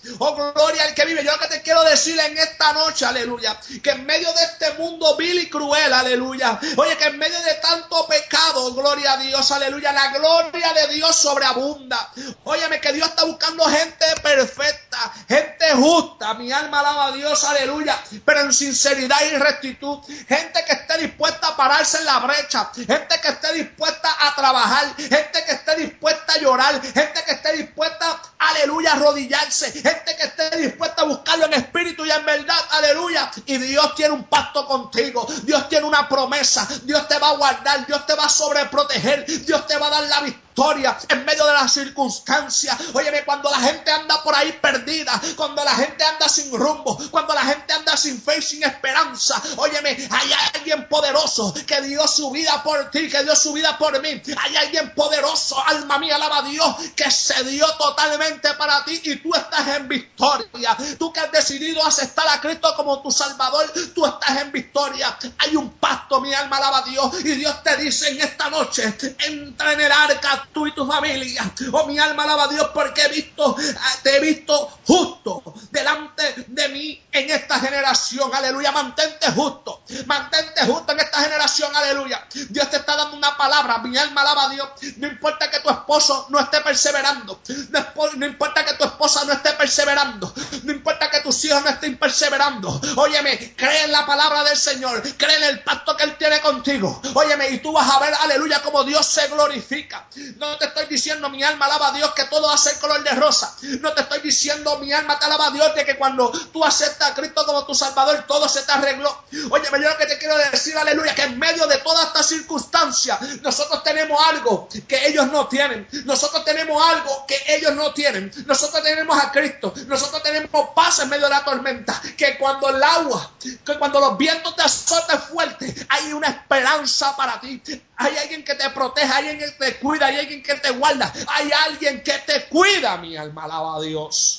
Oh, gloria al que vive. Yo lo que te quiero decir en esta noche, aleluya, que en medio de este mundo vil y cruel, aleluya, oye, que en medio de tanto pecado, gloria a Dios, aleluya, la gloria de Dios sobreabunda. Óyeme, que Dios está buscando gente perfecta, gente justa. Mi alma alaba a Dios, aleluya, pero en sinceridad y rectitud. Gente que esté dispuesta a pararse en la brecha, gente que esté dispuesta a trabajar, gente que esté dispuesta a llorar, gente que esté dispuesta, aleluya, a arrodillarse, gente que esté dispuesta a buscarlo en espíritu y en verdad, aleluya. Y Dios tiene un pacto contigo, Dios tiene una promesa, Dios te va a guardar, Dios te va a sobreproteger, Dios te va a dar la victoria en medio de las circunstancias. Óyeme, cuando la gente anda por ahí perdida, cuando la gente anda sin rumbo, cuando la gente anda sin fe y sin esperanza, óyeme, hay alguien poderoso que dio su vida por ti, que dio su vida por mí. Hay alguien poderoso, alma mía, alaba a Dios, que se dio totalmente para ti y tú estás en victoria. Tú que has decidido aceptar a Cristo como tu Salvador, tú estás en victoria. Hay un pacto, mi alma alaba a Dios, y Dios te dice en esta noche: entra en el arca tú y tu familia. Oh, mi alma alaba a Dios, porque he visto, te he visto justo delante de mí en esta generación, aleluya. Mantente justo, mantente justo en esta generación, aleluya. Dios te está dando una palabra, mi alma alaba a Dios. No importa que tu esposo no esté perseverando, no, no importa que tu esposa no esté perseverando, no importa que tus hijos no estén perseverando, óyeme, cree en la palabra del Señor, cree en el pacto que Él tiene contigo, óyeme, y tú vas a ver, aleluya, como Dios se glorifica. No te estoy diciendo, mi alma alaba a Dios, que todo va a ser color de rosa. No te estoy diciendo, mi alma te alaba a Dios, de que cuando tú aceptas a Cristo como tu Salvador, todo se te arregló. Óyeme, yo lo que te quiero decir, aleluya, que en medio de toda esta circunstancia, nosotros tenemos algo que ellos no tienen. Nosotros tenemos algo que ellos no tienen. Nosotros tenemos a Cristo. Nosotros tenemos paz en medio de la tormenta. Que cuando el agua, que cuando los vientos te azoten fuerte, hay una esperanza para ti. Hay alguien que te protege, hay alguien que te cuida, hay alguien que te guarda. Hay alguien que te cuida, mi alma alaba a Dios.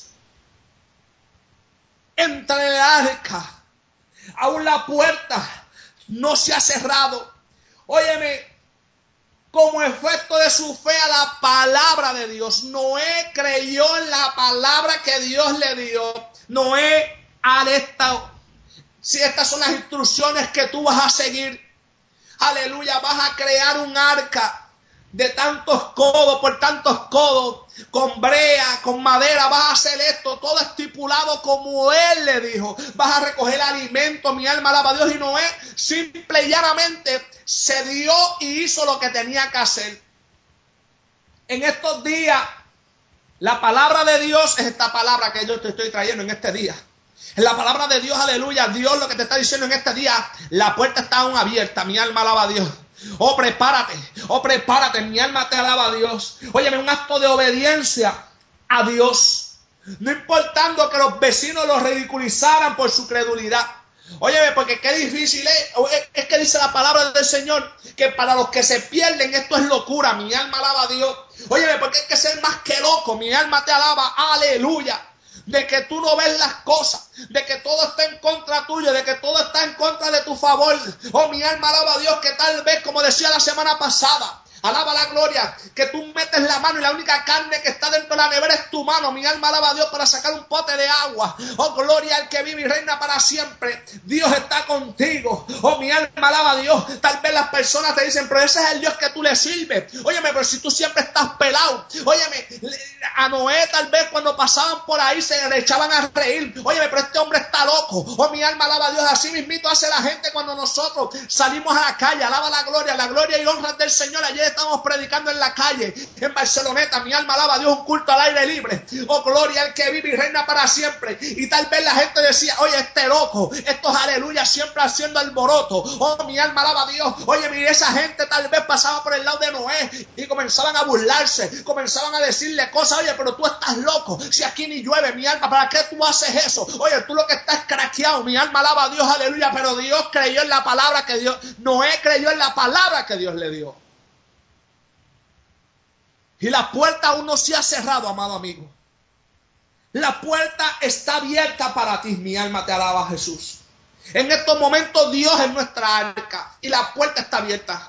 Entra en el arca. Aún la puerta no se ha cerrado. Óyeme, como efecto de su fe a la palabra de Dios, Noé creyó en la palabra que Dios le dio. Noé, al esta, si estas son las instrucciones que tú vas a seguir, aleluya, vas a crear un arca de tantos codos por tantos codos, con brea, con madera, vas a hacer esto, todo estipulado como Él le dijo. Vas a recoger alimento, mi alma alaba a Dios. Y Noé simple y llanamente se dio y hizo lo que tenía que hacer. En estos días, la palabra de Dios es esta palabra que yo te estoy trayendo en este día. En la palabra de Dios, aleluya, Dios lo que te está diciendo en este día, la puerta está aún abierta, mi alma alaba a Dios. Oh, prepárate, oh, prepárate, mi alma te alaba a Dios. Óyeme, un acto de obediencia a Dios, no importando que los vecinos los ridiculizaran por su credulidad. Óyeme, porque qué difícil es, es que dice la palabra del Señor, que para los que se pierden esto es locura, mi alma alaba a Dios. Óyeme, porque hay que ser más que loco, mi alma te alaba, aleluya. De que tú no ves las cosas, de que todo está en contra tuyo, de que todo está en contra de tu favor. Oh, mi alma alaba a Dios, que tal vez, como decía la semana pasada, alaba la gloria, que tú metes la mano y la única carne que está dentro de la nevera es tu mano. Mi alma alaba a Dios para sacar un pote de agua. Oh, gloria al que vive y reina para siempre. Dios está contigo. Oh, mi alma alaba a Dios. Tal vez las personas te dicen, pero ese es el Dios que tú le sirves. Óyeme, pero si tú siempre estás pelado. Óyeme, a Noé tal vez cuando pasaban por ahí se le echaban a reír. Óyeme, pero este hombre está loco. Oh, mi alma alaba a Dios. Así mismito hace la gente cuando nosotros salimos a la calle. Alaba la gloria, la gloria y honra del Señor. Ayer estamos predicando en la calle, en Barceloneta, mi alma alaba a Dios, un culto al aire libre. Oh, gloria al que vive y reina para siempre. Y tal vez la gente decía, oye, este loco, estos aleluya siempre haciendo alboroto. Oh, mi alma alaba a Dios. Oye, mire, esa gente tal vez pasaba por el lado de Noé y comenzaban a burlarse, comenzaban a decirle cosas, oye, pero tú estás loco, si aquí ni llueve, mi alma, ¿para qué tú haces eso? Oye, tú lo que estás craqueado, mi alma alaba a Dios, aleluya, pero Dios creyó en la palabra que Dios, Noé creyó en la palabra que Dios le dio. Y la puerta aún no se ha cerrado, amado amigo. La puerta está abierta para ti, mi alma te alaba, Jesús. En estos momentos Dios es nuestra arca y la puerta está abierta.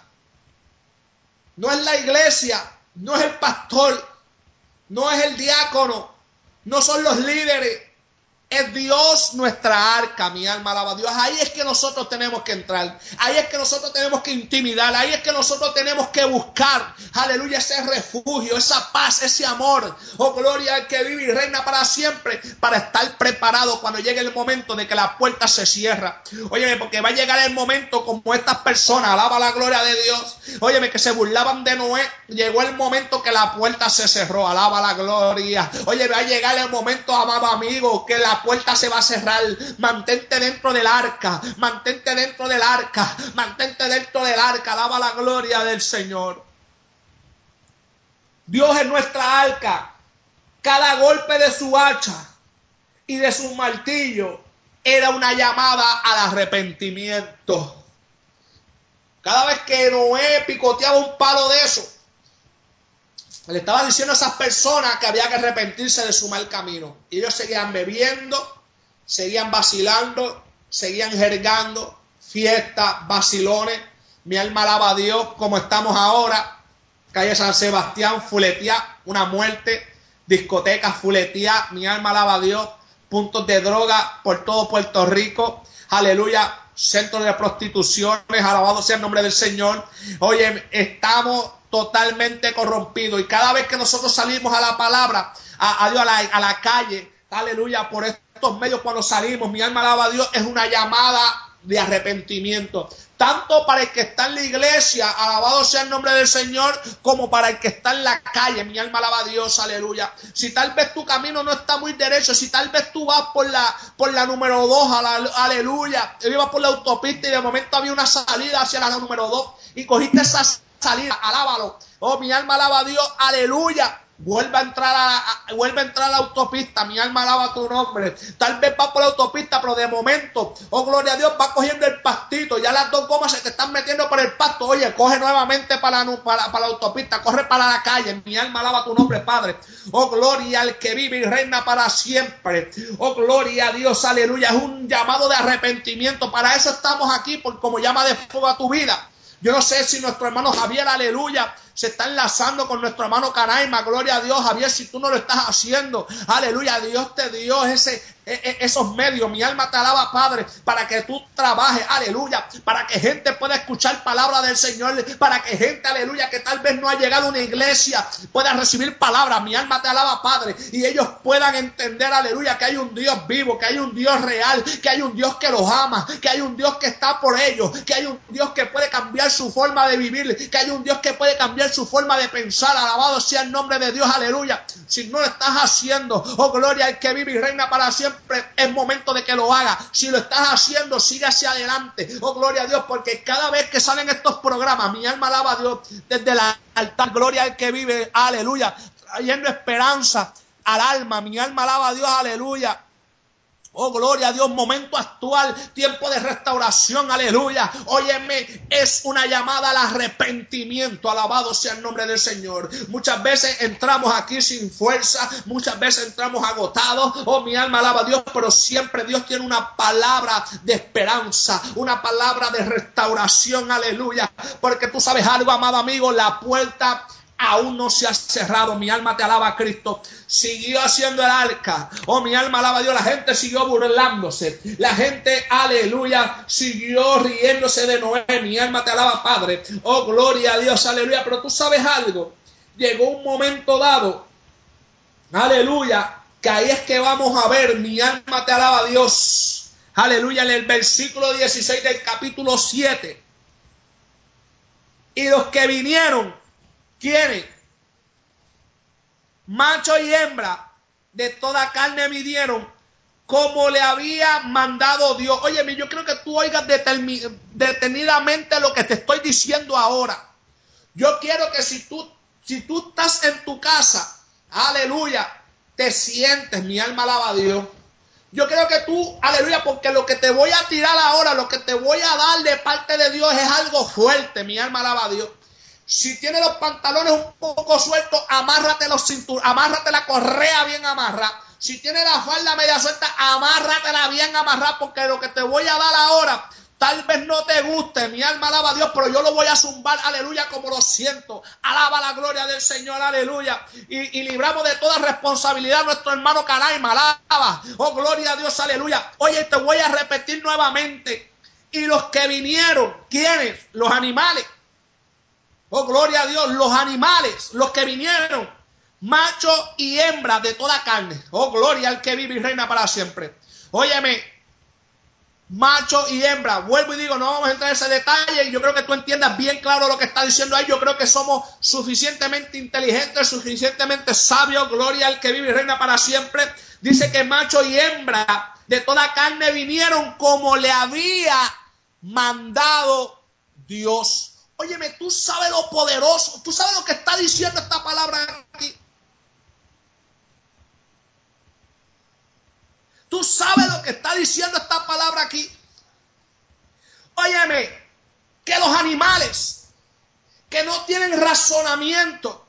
No es la iglesia, no es el pastor, no es el diácono, no son los líderes. Es Dios nuestra arca, mi alma alaba a Dios. Ahí es que nosotros tenemos que entrar. Ahí es que nosotros tenemos que intimidar. Ahí es que nosotros tenemos que buscar, aleluya, ese refugio, esa paz, ese amor. Oh, gloria al que vive y reina para siempre, para estar preparado cuando llegue el momento de que la puerta se cierra. Óyeme, porque va a llegar el momento como estas personas, alaba la gloria de Dios. Óyeme, que se burlaban de Noé. Llegó el momento que la puerta se cerró, alaba la gloria. Oye, va a llegar el momento, amado amigo, que la puerta se va a cerrar. Mantente dentro del arca, mantente dentro del arca, mantente dentro del arca, alaba la gloria del Señor. Dios es nuestra arca. Cada golpe de su hacha y de su martillo era una llamada al arrepentimiento. Cada vez que Noé picoteaba un palo de eso, le estaba diciendo a esas personas que había que arrepentirse de su mal camino. Y ellos seguían bebiendo, seguían vacilando, seguían jergando, fiestas, vacilones. Mi alma alaba a Dios como estamos ahora. Calle San Sebastián, fuleteá, una muerte. Discotecas, fuleteá, mi alma alaba a Dios. Puntos de droga por todo Puerto Rico. Aleluya. Centros de prostituciones, alabado sea el nombre del Señor. Oye, estamos totalmente corrompidos. Y cada vez que nosotros salimos a la palabra, a, a Dios, a la, a la calle, aleluya, por estos medios cuando salimos, mi alma alaba a Dios, es una llamada de arrepentimiento. Tanto para el que está en la iglesia, alabado sea el nombre del Señor, como para el que está en la calle, mi alma alaba a Dios, aleluya. Si tal vez tu camino no está muy derecho, si tal vez tú vas por la, por la número dos, aleluya, tú ibas por la autopista y de momento había una salida hacia la número dos y cogiste esa salida, alábalo. Oh, mi alma alaba a Dios, aleluya. Vuelve a entrar a, a, vuelve a entrar a la autopista, mi alma alaba tu nombre. Tal vez va por la autopista, pero de momento, oh gloria a Dios, va cogiendo el pastito. Ya las dos gomas se te están metiendo por el pasto. Oye, coge nuevamente para la, para, para la autopista, corre para la calle. Mi alma alaba tu nombre, Padre. Oh gloria al que vive y reina para siempre. Oh gloria a Dios, aleluya. Es un llamado de arrepentimiento. Para eso estamos aquí, por como llama de fuego a tu vida. Yo no sé si nuestro hermano Javier, aleluya, se está enlazando con nuestro hermano Canaima, gloria a Dios. Javier, si tú no lo estás haciendo, aleluya, Dios te dio ese, esos medios, mi alma te alaba, Padre, para que tú trabajes, aleluya, para que gente pueda escuchar palabra del Señor, para que gente, aleluya, que tal vez no ha llegado a una iglesia, pueda recibir palabra, mi alma te alaba, Padre, y ellos puedan entender, aleluya, que hay un Dios vivo, que hay un Dios real, que hay un Dios que los ama, que hay un Dios que está por ellos, que hay un Dios que puede cambiar su forma de vivir, que hay un Dios que puede cambiar su forma de pensar. Alabado sea el nombre de Dios, aleluya. Si no lo estás haciendo, oh gloria al que vive y reina para siempre, es momento de que lo haga. Si lo estás haciendo, sigue hacia adelante, oh gloria a Dios, porque cada vez que salen estos programas, mi alma alaba a Dios desde el altar, gloria al que vive, aleluya, trayendo esperanza al alma, mi alma alaba a Dios, aleluya. Oh, gloria a Dios, momento actual, tiempo de restauración, aleluya. Óyeme, es una llamada al arrepentimiento, alabado sea el nombre del Señor. Muchas veces entramos aquí sin fuerza, muchas veces entramos agotados. Oh, mi alma alaba a Dios, pero siempre Dios tiene una palabra de esperanza, una palabra de restauración, aleluya. Porque tú sabes algo, amado amigo, la puerta aún no se ha cerrado. Mi alma te alaba a Cristo. Siguió haciendo el arca. Oh, mi alma alaba a Dios. La gente siguió burlándose. La gente, aleluya, siguió riéndose de Noé. Mi alma te alaba, Padre. Oh, gloria a Dios, aleluya. Pero tú sabes algo. Llegó un momento dado, aleluya, que ahí es que vamos a ver. Mi alma te alaba a Dios. Aleluya, en el versículo dieciséis del capítulo siete. Y los que vinieron, ¿quiénes? Macho y hembra de toda carne midieron, como le había mandado Dios. Óyeme, yo creo que tú oigas detenidamente lo que te estoy diciendo ahora. Yo quiero que si tú, si tú estás en tu casa, aleluya, te sientes, mi alma alaba a Dios. Yo creo que tú, aleluya, porque lo que te voy a tirar ahora, lo que te voy a dar de parte de Dios es algo fuerte, mi alma alaba a Dios. Si tienes los pantalones un poco sueltos, amárrate los cinturones, amárrate la correa bien amarrada. Si tienes la falda media suelta, amárratela bien amarrada, porque lo que te voy a dar ahora, Tal vez no te guste, mi alma alaba a Dios, pero yo lo voy a zumbar, aleluya, como lo siento. Alaba la gloria del Señor, aleluya. Y, y libramos de toda responsabilidad a nuestro hermano Canaima, alaba. Oh, gloria a Dios, aleluya. Oye, te voy a repetir nuevamente. Y los que vinieron, ¿quiénes? Los animales. Oh, gloria a Dios, los animales, los que vinieron, macho y hembra de toda carne. Oh, gloria al que vive y reina para siempre. Óyeme. Macho y hembra, vuelvo y digo, no vamos a entrar en ese detalle y yo creo que tú entiendas bien claro lo que está diciendo ahí. Yo creo que somos suficientemente inteligentes, suficientemente sabios, gloria al que vive y reina para siempre. Dice que macho y hembra de toda carne vinieron como le había mandado Dios. Óyeme, tú sabes lo poderoso, tú sabes lo que está diciendo esta palabra aquí. Tú sabes lo que está diciendo esta palabra aquí. Óyeme, que los animales que no tienen razonamiento,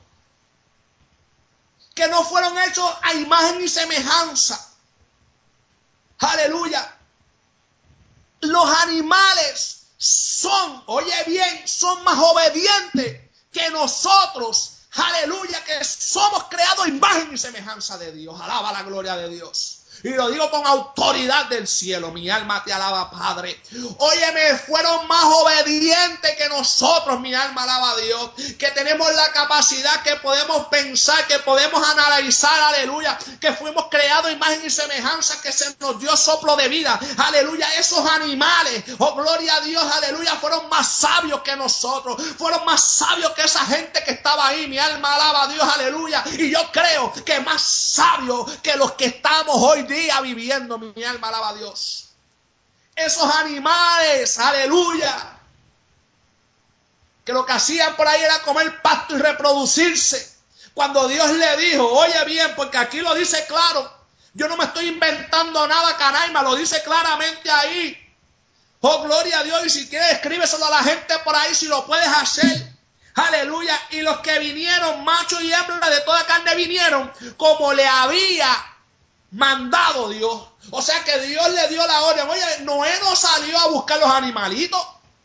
que no fueron hechos a imagen y semejanza, aleluya, los animales son, oye bien, son más obedientes que nosotros, aleluya, que somos creados a imagen y semejanza de Dios. Alaba la gloria de Dios. Y lo digo con autoridad del cielo. Mi alma te alaba, Padre. Óyeme, fueron más obedientes que nosotros. Mi alma alaba a Dios. Que tenemos la capacidad, que podemos pensar, que podemos analizar. Aleluya. Que fuimos creados a imagen y semejanza, que se nos dio soplo de vida. Aleluya. Esos animales, oh gloria a Dios, aleluya, fueron más sabios que nosotros. Fueron más sabios que esa gente que estaba ahí. Mi alma alaba a Dios, aleluya. Y yo creo que más sabios que los que estamos hoy día viviendo, mi alma alaba a Dios. Esos animales, aleluya, que lo que hacían por ahí era comer pasto y reproducirse. Cuando Dios le dijo, oye bien, porque aquí lo dice claro, yo no me estoy inventando nada, Canaima, lo dice claramente ahí. Oh, gloria a Dios, y si quieres escríbeselo a la gente por ahí si lo puedes hacer. Aleluya, y los que vinieron, macho y hembra de toda carne vinieron, como le había mandado Dios. O sea que Dios le dio la orden. Oye, Noé no salió a buscar los animalitos.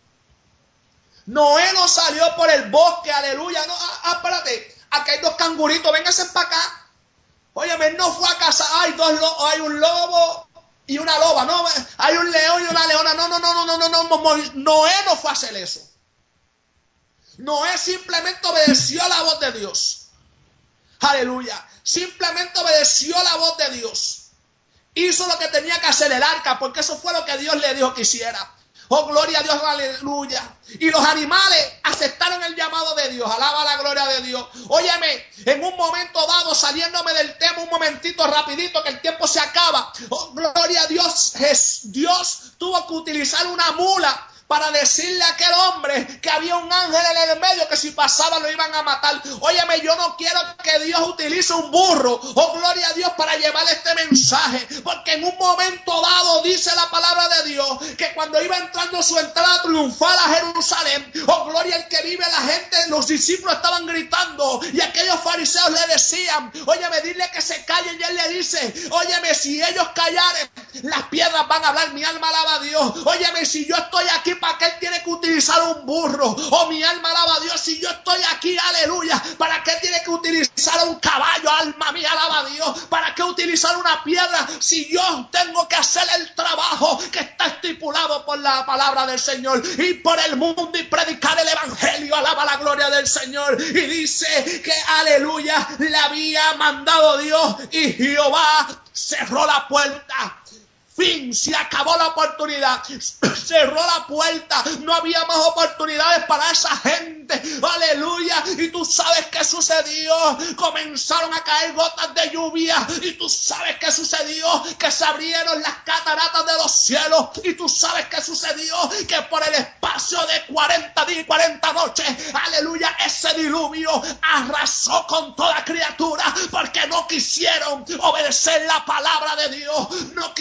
Noé no salió por el bosque, aleluya. No, ah, ah, espérate, aquí hay dos canguritos, vénganse para acá. Oye, él no fue a cazar, hay dos lobos, hay un lobo y una loba, no, hay un león y una leona. No, no, no, no, no, no, no, no, Noé no fue a hacer eso. Noé simplemente obedeció la voz de Dios. Aleluya. Simplemente obedeció la voz de Dios. Hizo lo que tenía que hacer el arca, porque eso fue lo que Dios le dijo que hiciera. Oh, gloria a Dios, aleluya. Y los animales aceptaron el llamado de Dios. Alaba la gloria de Dios. Óyeme, en un momento dado, saliéndome del tema un momentito rapidito, que el tiempo se acaba. Oh, gloria a Dios. Dios tuvo que utilizar una mula para decirle a aquel hombre que había un ángel en el medio, que si pasaba lo iban a matar. Óyeme, yo no quiero que Dios utilice un burro, oh gloria a Dios, para llevar este mensaje, porque en un momento dado dice la palabra de Dios, que cuando iba entrando su entrada triunfal a Jerusalén, oh gloria al que vive, la gente, los discípulos estaban gritando, y aquellos fariseos le decían, óyeme, dile que se callen, y él le dice, óyeme, si ellos callaren, las piedras van a hablar. Mi alma alaba a Dios. Óyeme, si yo estoy aquí, ¿para qué él tiene que utilizar un burro? Oh, mi alma alaba a Dios. Si yo estoy aquí, aleluya, ¿para qué tiene que utilizar un caballo? Alma mía, alaba a Dios. ¿Para qué utilizar una piedra si yo tengo que hacer el trabajo que está estipulado por la palabra del Señor? Ir por el mundo y predicar el evangelio. Alaba la gloria del Señor. Y dice que, aleluya, le había mandado Dios, y Jehová cerró la puerta. Fin, se acabó la oportunidad, cerró la puerta, no había más oportunidades para esa gente, aleluya. Y tú sabes qué sucedió, comenzaron a caer gotas de lluvia, y tú sabes qué sucedió, que se abrieron las cataratas de los cielos, y tú sabes qué sucedió, que por el espacio de cuarenta días y cuarenta noches, aleluya, ese diluvio arrasó con toda criatura, porque no quisieron obedecer la palabra de Dios, no quisieron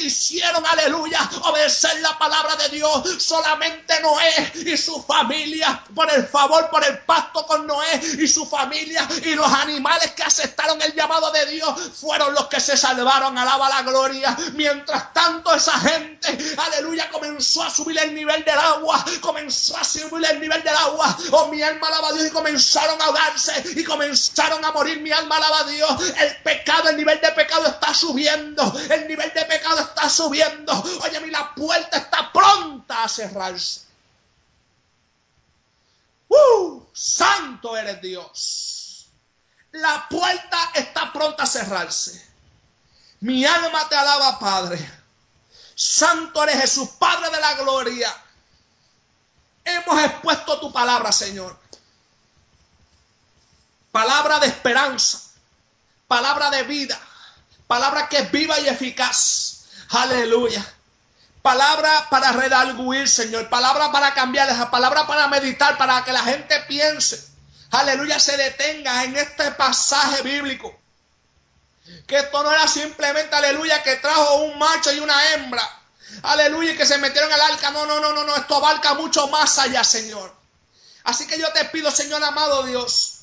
decidieron, aleluya, obedecer la palabra de Dios. Solamente Noé y su familia, por el favor, por el pacto con Noé y su familia y los animales que aceptaron el llamado de Dios, fueron los que se salvaron. Alaba la gloria. Mientras tanto, esa gente, aleluya, comenzó a subir el nivel del agua, comenzó a subir el nivel del agua. Oh, mi alma alaba a Dios, y comenzaron a ahogarse y comenzaron a morir. Mi alma alaba a Dios. El pecado, el nivel de pecado está subiendo, el nivel de pecado está subiendo. Oye, mi la puerta está pronta a cerrarse. ¡Uh! Santo eres Dios. La puerta está pronta a cerrarse. Mi alma te alaba, Padre. Santo eres Jesús, Padre de la gloria. Hemos expuesto tu palabra, Señor. Palabra de esperanza, palabra de vida, palabra que es viva y eficaz. Aleluya. Palabra para redarguir, Señor. Palabra para cambiar, esa palabra para meditar, para que la gente piense. Aleluya, se detenga en este pasaje bíblico. Que esto no era simplemente, aleluya, que trajo un macho y una hembra. Aleluya, y que se metieron al arca. No, no, no, no, no. Esto abarca mucho más allá, Señor. Así que yo te pido, Señor amado Dios,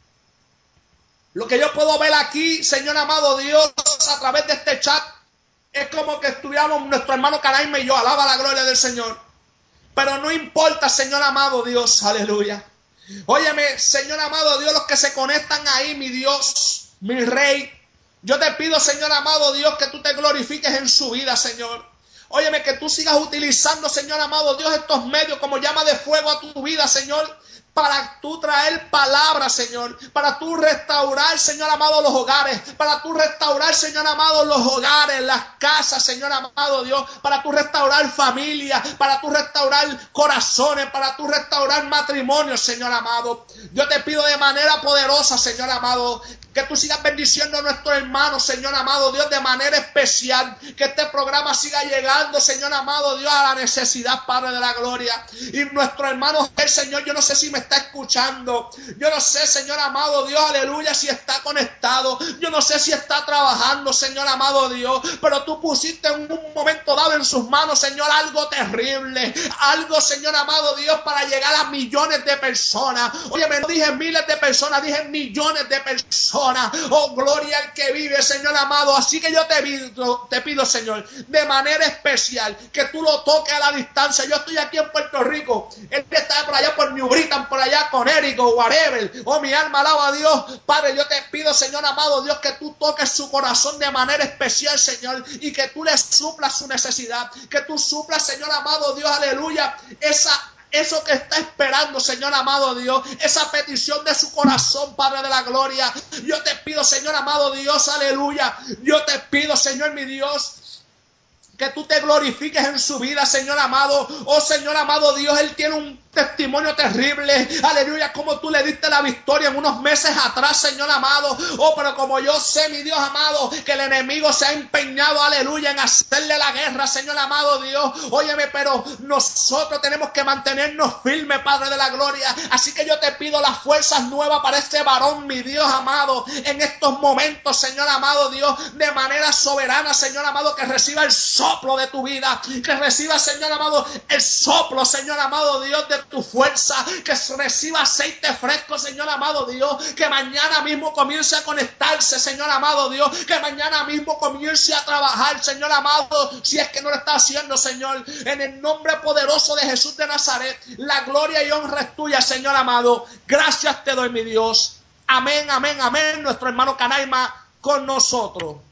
lo que yo puedo ver aquí, Señor amado Dios, a través de este chat, es como que estuviéramos nuestro hermano Canaima y yo. Alaba la gloria del Señor. Pero no importa, Señor amado Dios, aleluya. Óyeme, Señor amado Dios, los que se conectan ahí, mi Dios, mi Rey, yo te pido, Señor amado Dios, que tú te glorifiques en su vida, Señor. Óyeme, que tú sigas utilizando, Señor amado Dios, estos medios como llama de fuego a tu vida, Señor, para tú traer palabra, Señor, para tú restaurar, Señor amado, los hogares, para tú restaurar, Señor amado, los hogares, las casas, Señor amado Dios, para tú restaurar familias, para tú restaurar corazones, para tú restaurar matrimonios, Señor amado. Yo te pido de manera poderosa, Señor amado, que tú sigas bendiciendo a nuestros hermanos, Señor amado Dios, de manera especial, que este programa siga llegando, Señor amado Dios, a la necesidad, Padre de la gloria. Y nuestro hermano, el Señor, yo no sé si me está escuchando, yo no sé, Señor amado Dios, aleluya, si está conectado, yo no sé si está trabajando, Señor amado Dios, pero tú pusiste en un momento dado en sus manos, Señor, algo terrible, algo, Señor amado Dios, para llegar a millones de personas. Oye, me no dije miles de personas, dije millones de personas. Oh, gloria al que vive, Señor amado. Así que yo te pido, te pido, Señor, de manera especial, que tú lo toques a la distancia. Yo estoy aquí en Puerto Rico, él está por allá por New Britain, por allá con Érico, whatever. Oh, mi alma alaba a Dios. Padre, yo te pido, Señor amado Dios, que tú toques su corazón de manera especial, Señor, y que tú le suplas su necesidad, que tú suplas, Señor amado Dios, aleluya, esa Eso que está esperando, Señor amado Dios, esa petición de su corazón, Padre de la gloria. Yo te pido, Señor amado Dios, aleluya. Yo te pido, Señor mi Dios, que tú te glorifiques en su vida, Señor amado. Oh, Señor amado Dios, él tiene un testimonio terrible, aleluya, como tú le diste la victoria en unos meses atrás, Señor amado. Oh, pero como yo sé, mi Dios amado, que el enemigo se ha empeñado, aleluya, en hacerle la guerra, Señor amado Dios. Óyeme, pero nosotros tenemos que mantenernos firmes, Padre de la gloria. Así que yo te pido las fuerzas nuevas para este varón, mi Dios amado, en estos momentos, Señor amado Dios, de manera soberana, Señor amado, que reciba el soplo de tu vida, que reciba, Señor amado, el soplo, Señor amado Dios, de tu fuerza, que reciba aceite fresco, Señor amado Dios, que mañana mismo comience a conectarse, Señor amado Dios, que mañana mismo comience a trabajar, Señor amado, si es que no lo está haciendo, Señor, en el nombre poderoso de Jesús de Nazaret. La gloria y honra es tuya, Señor amado. Gracias te doy, mi Dios. Amén, amén, amén. Nuestro hermano Canaima con nosotros.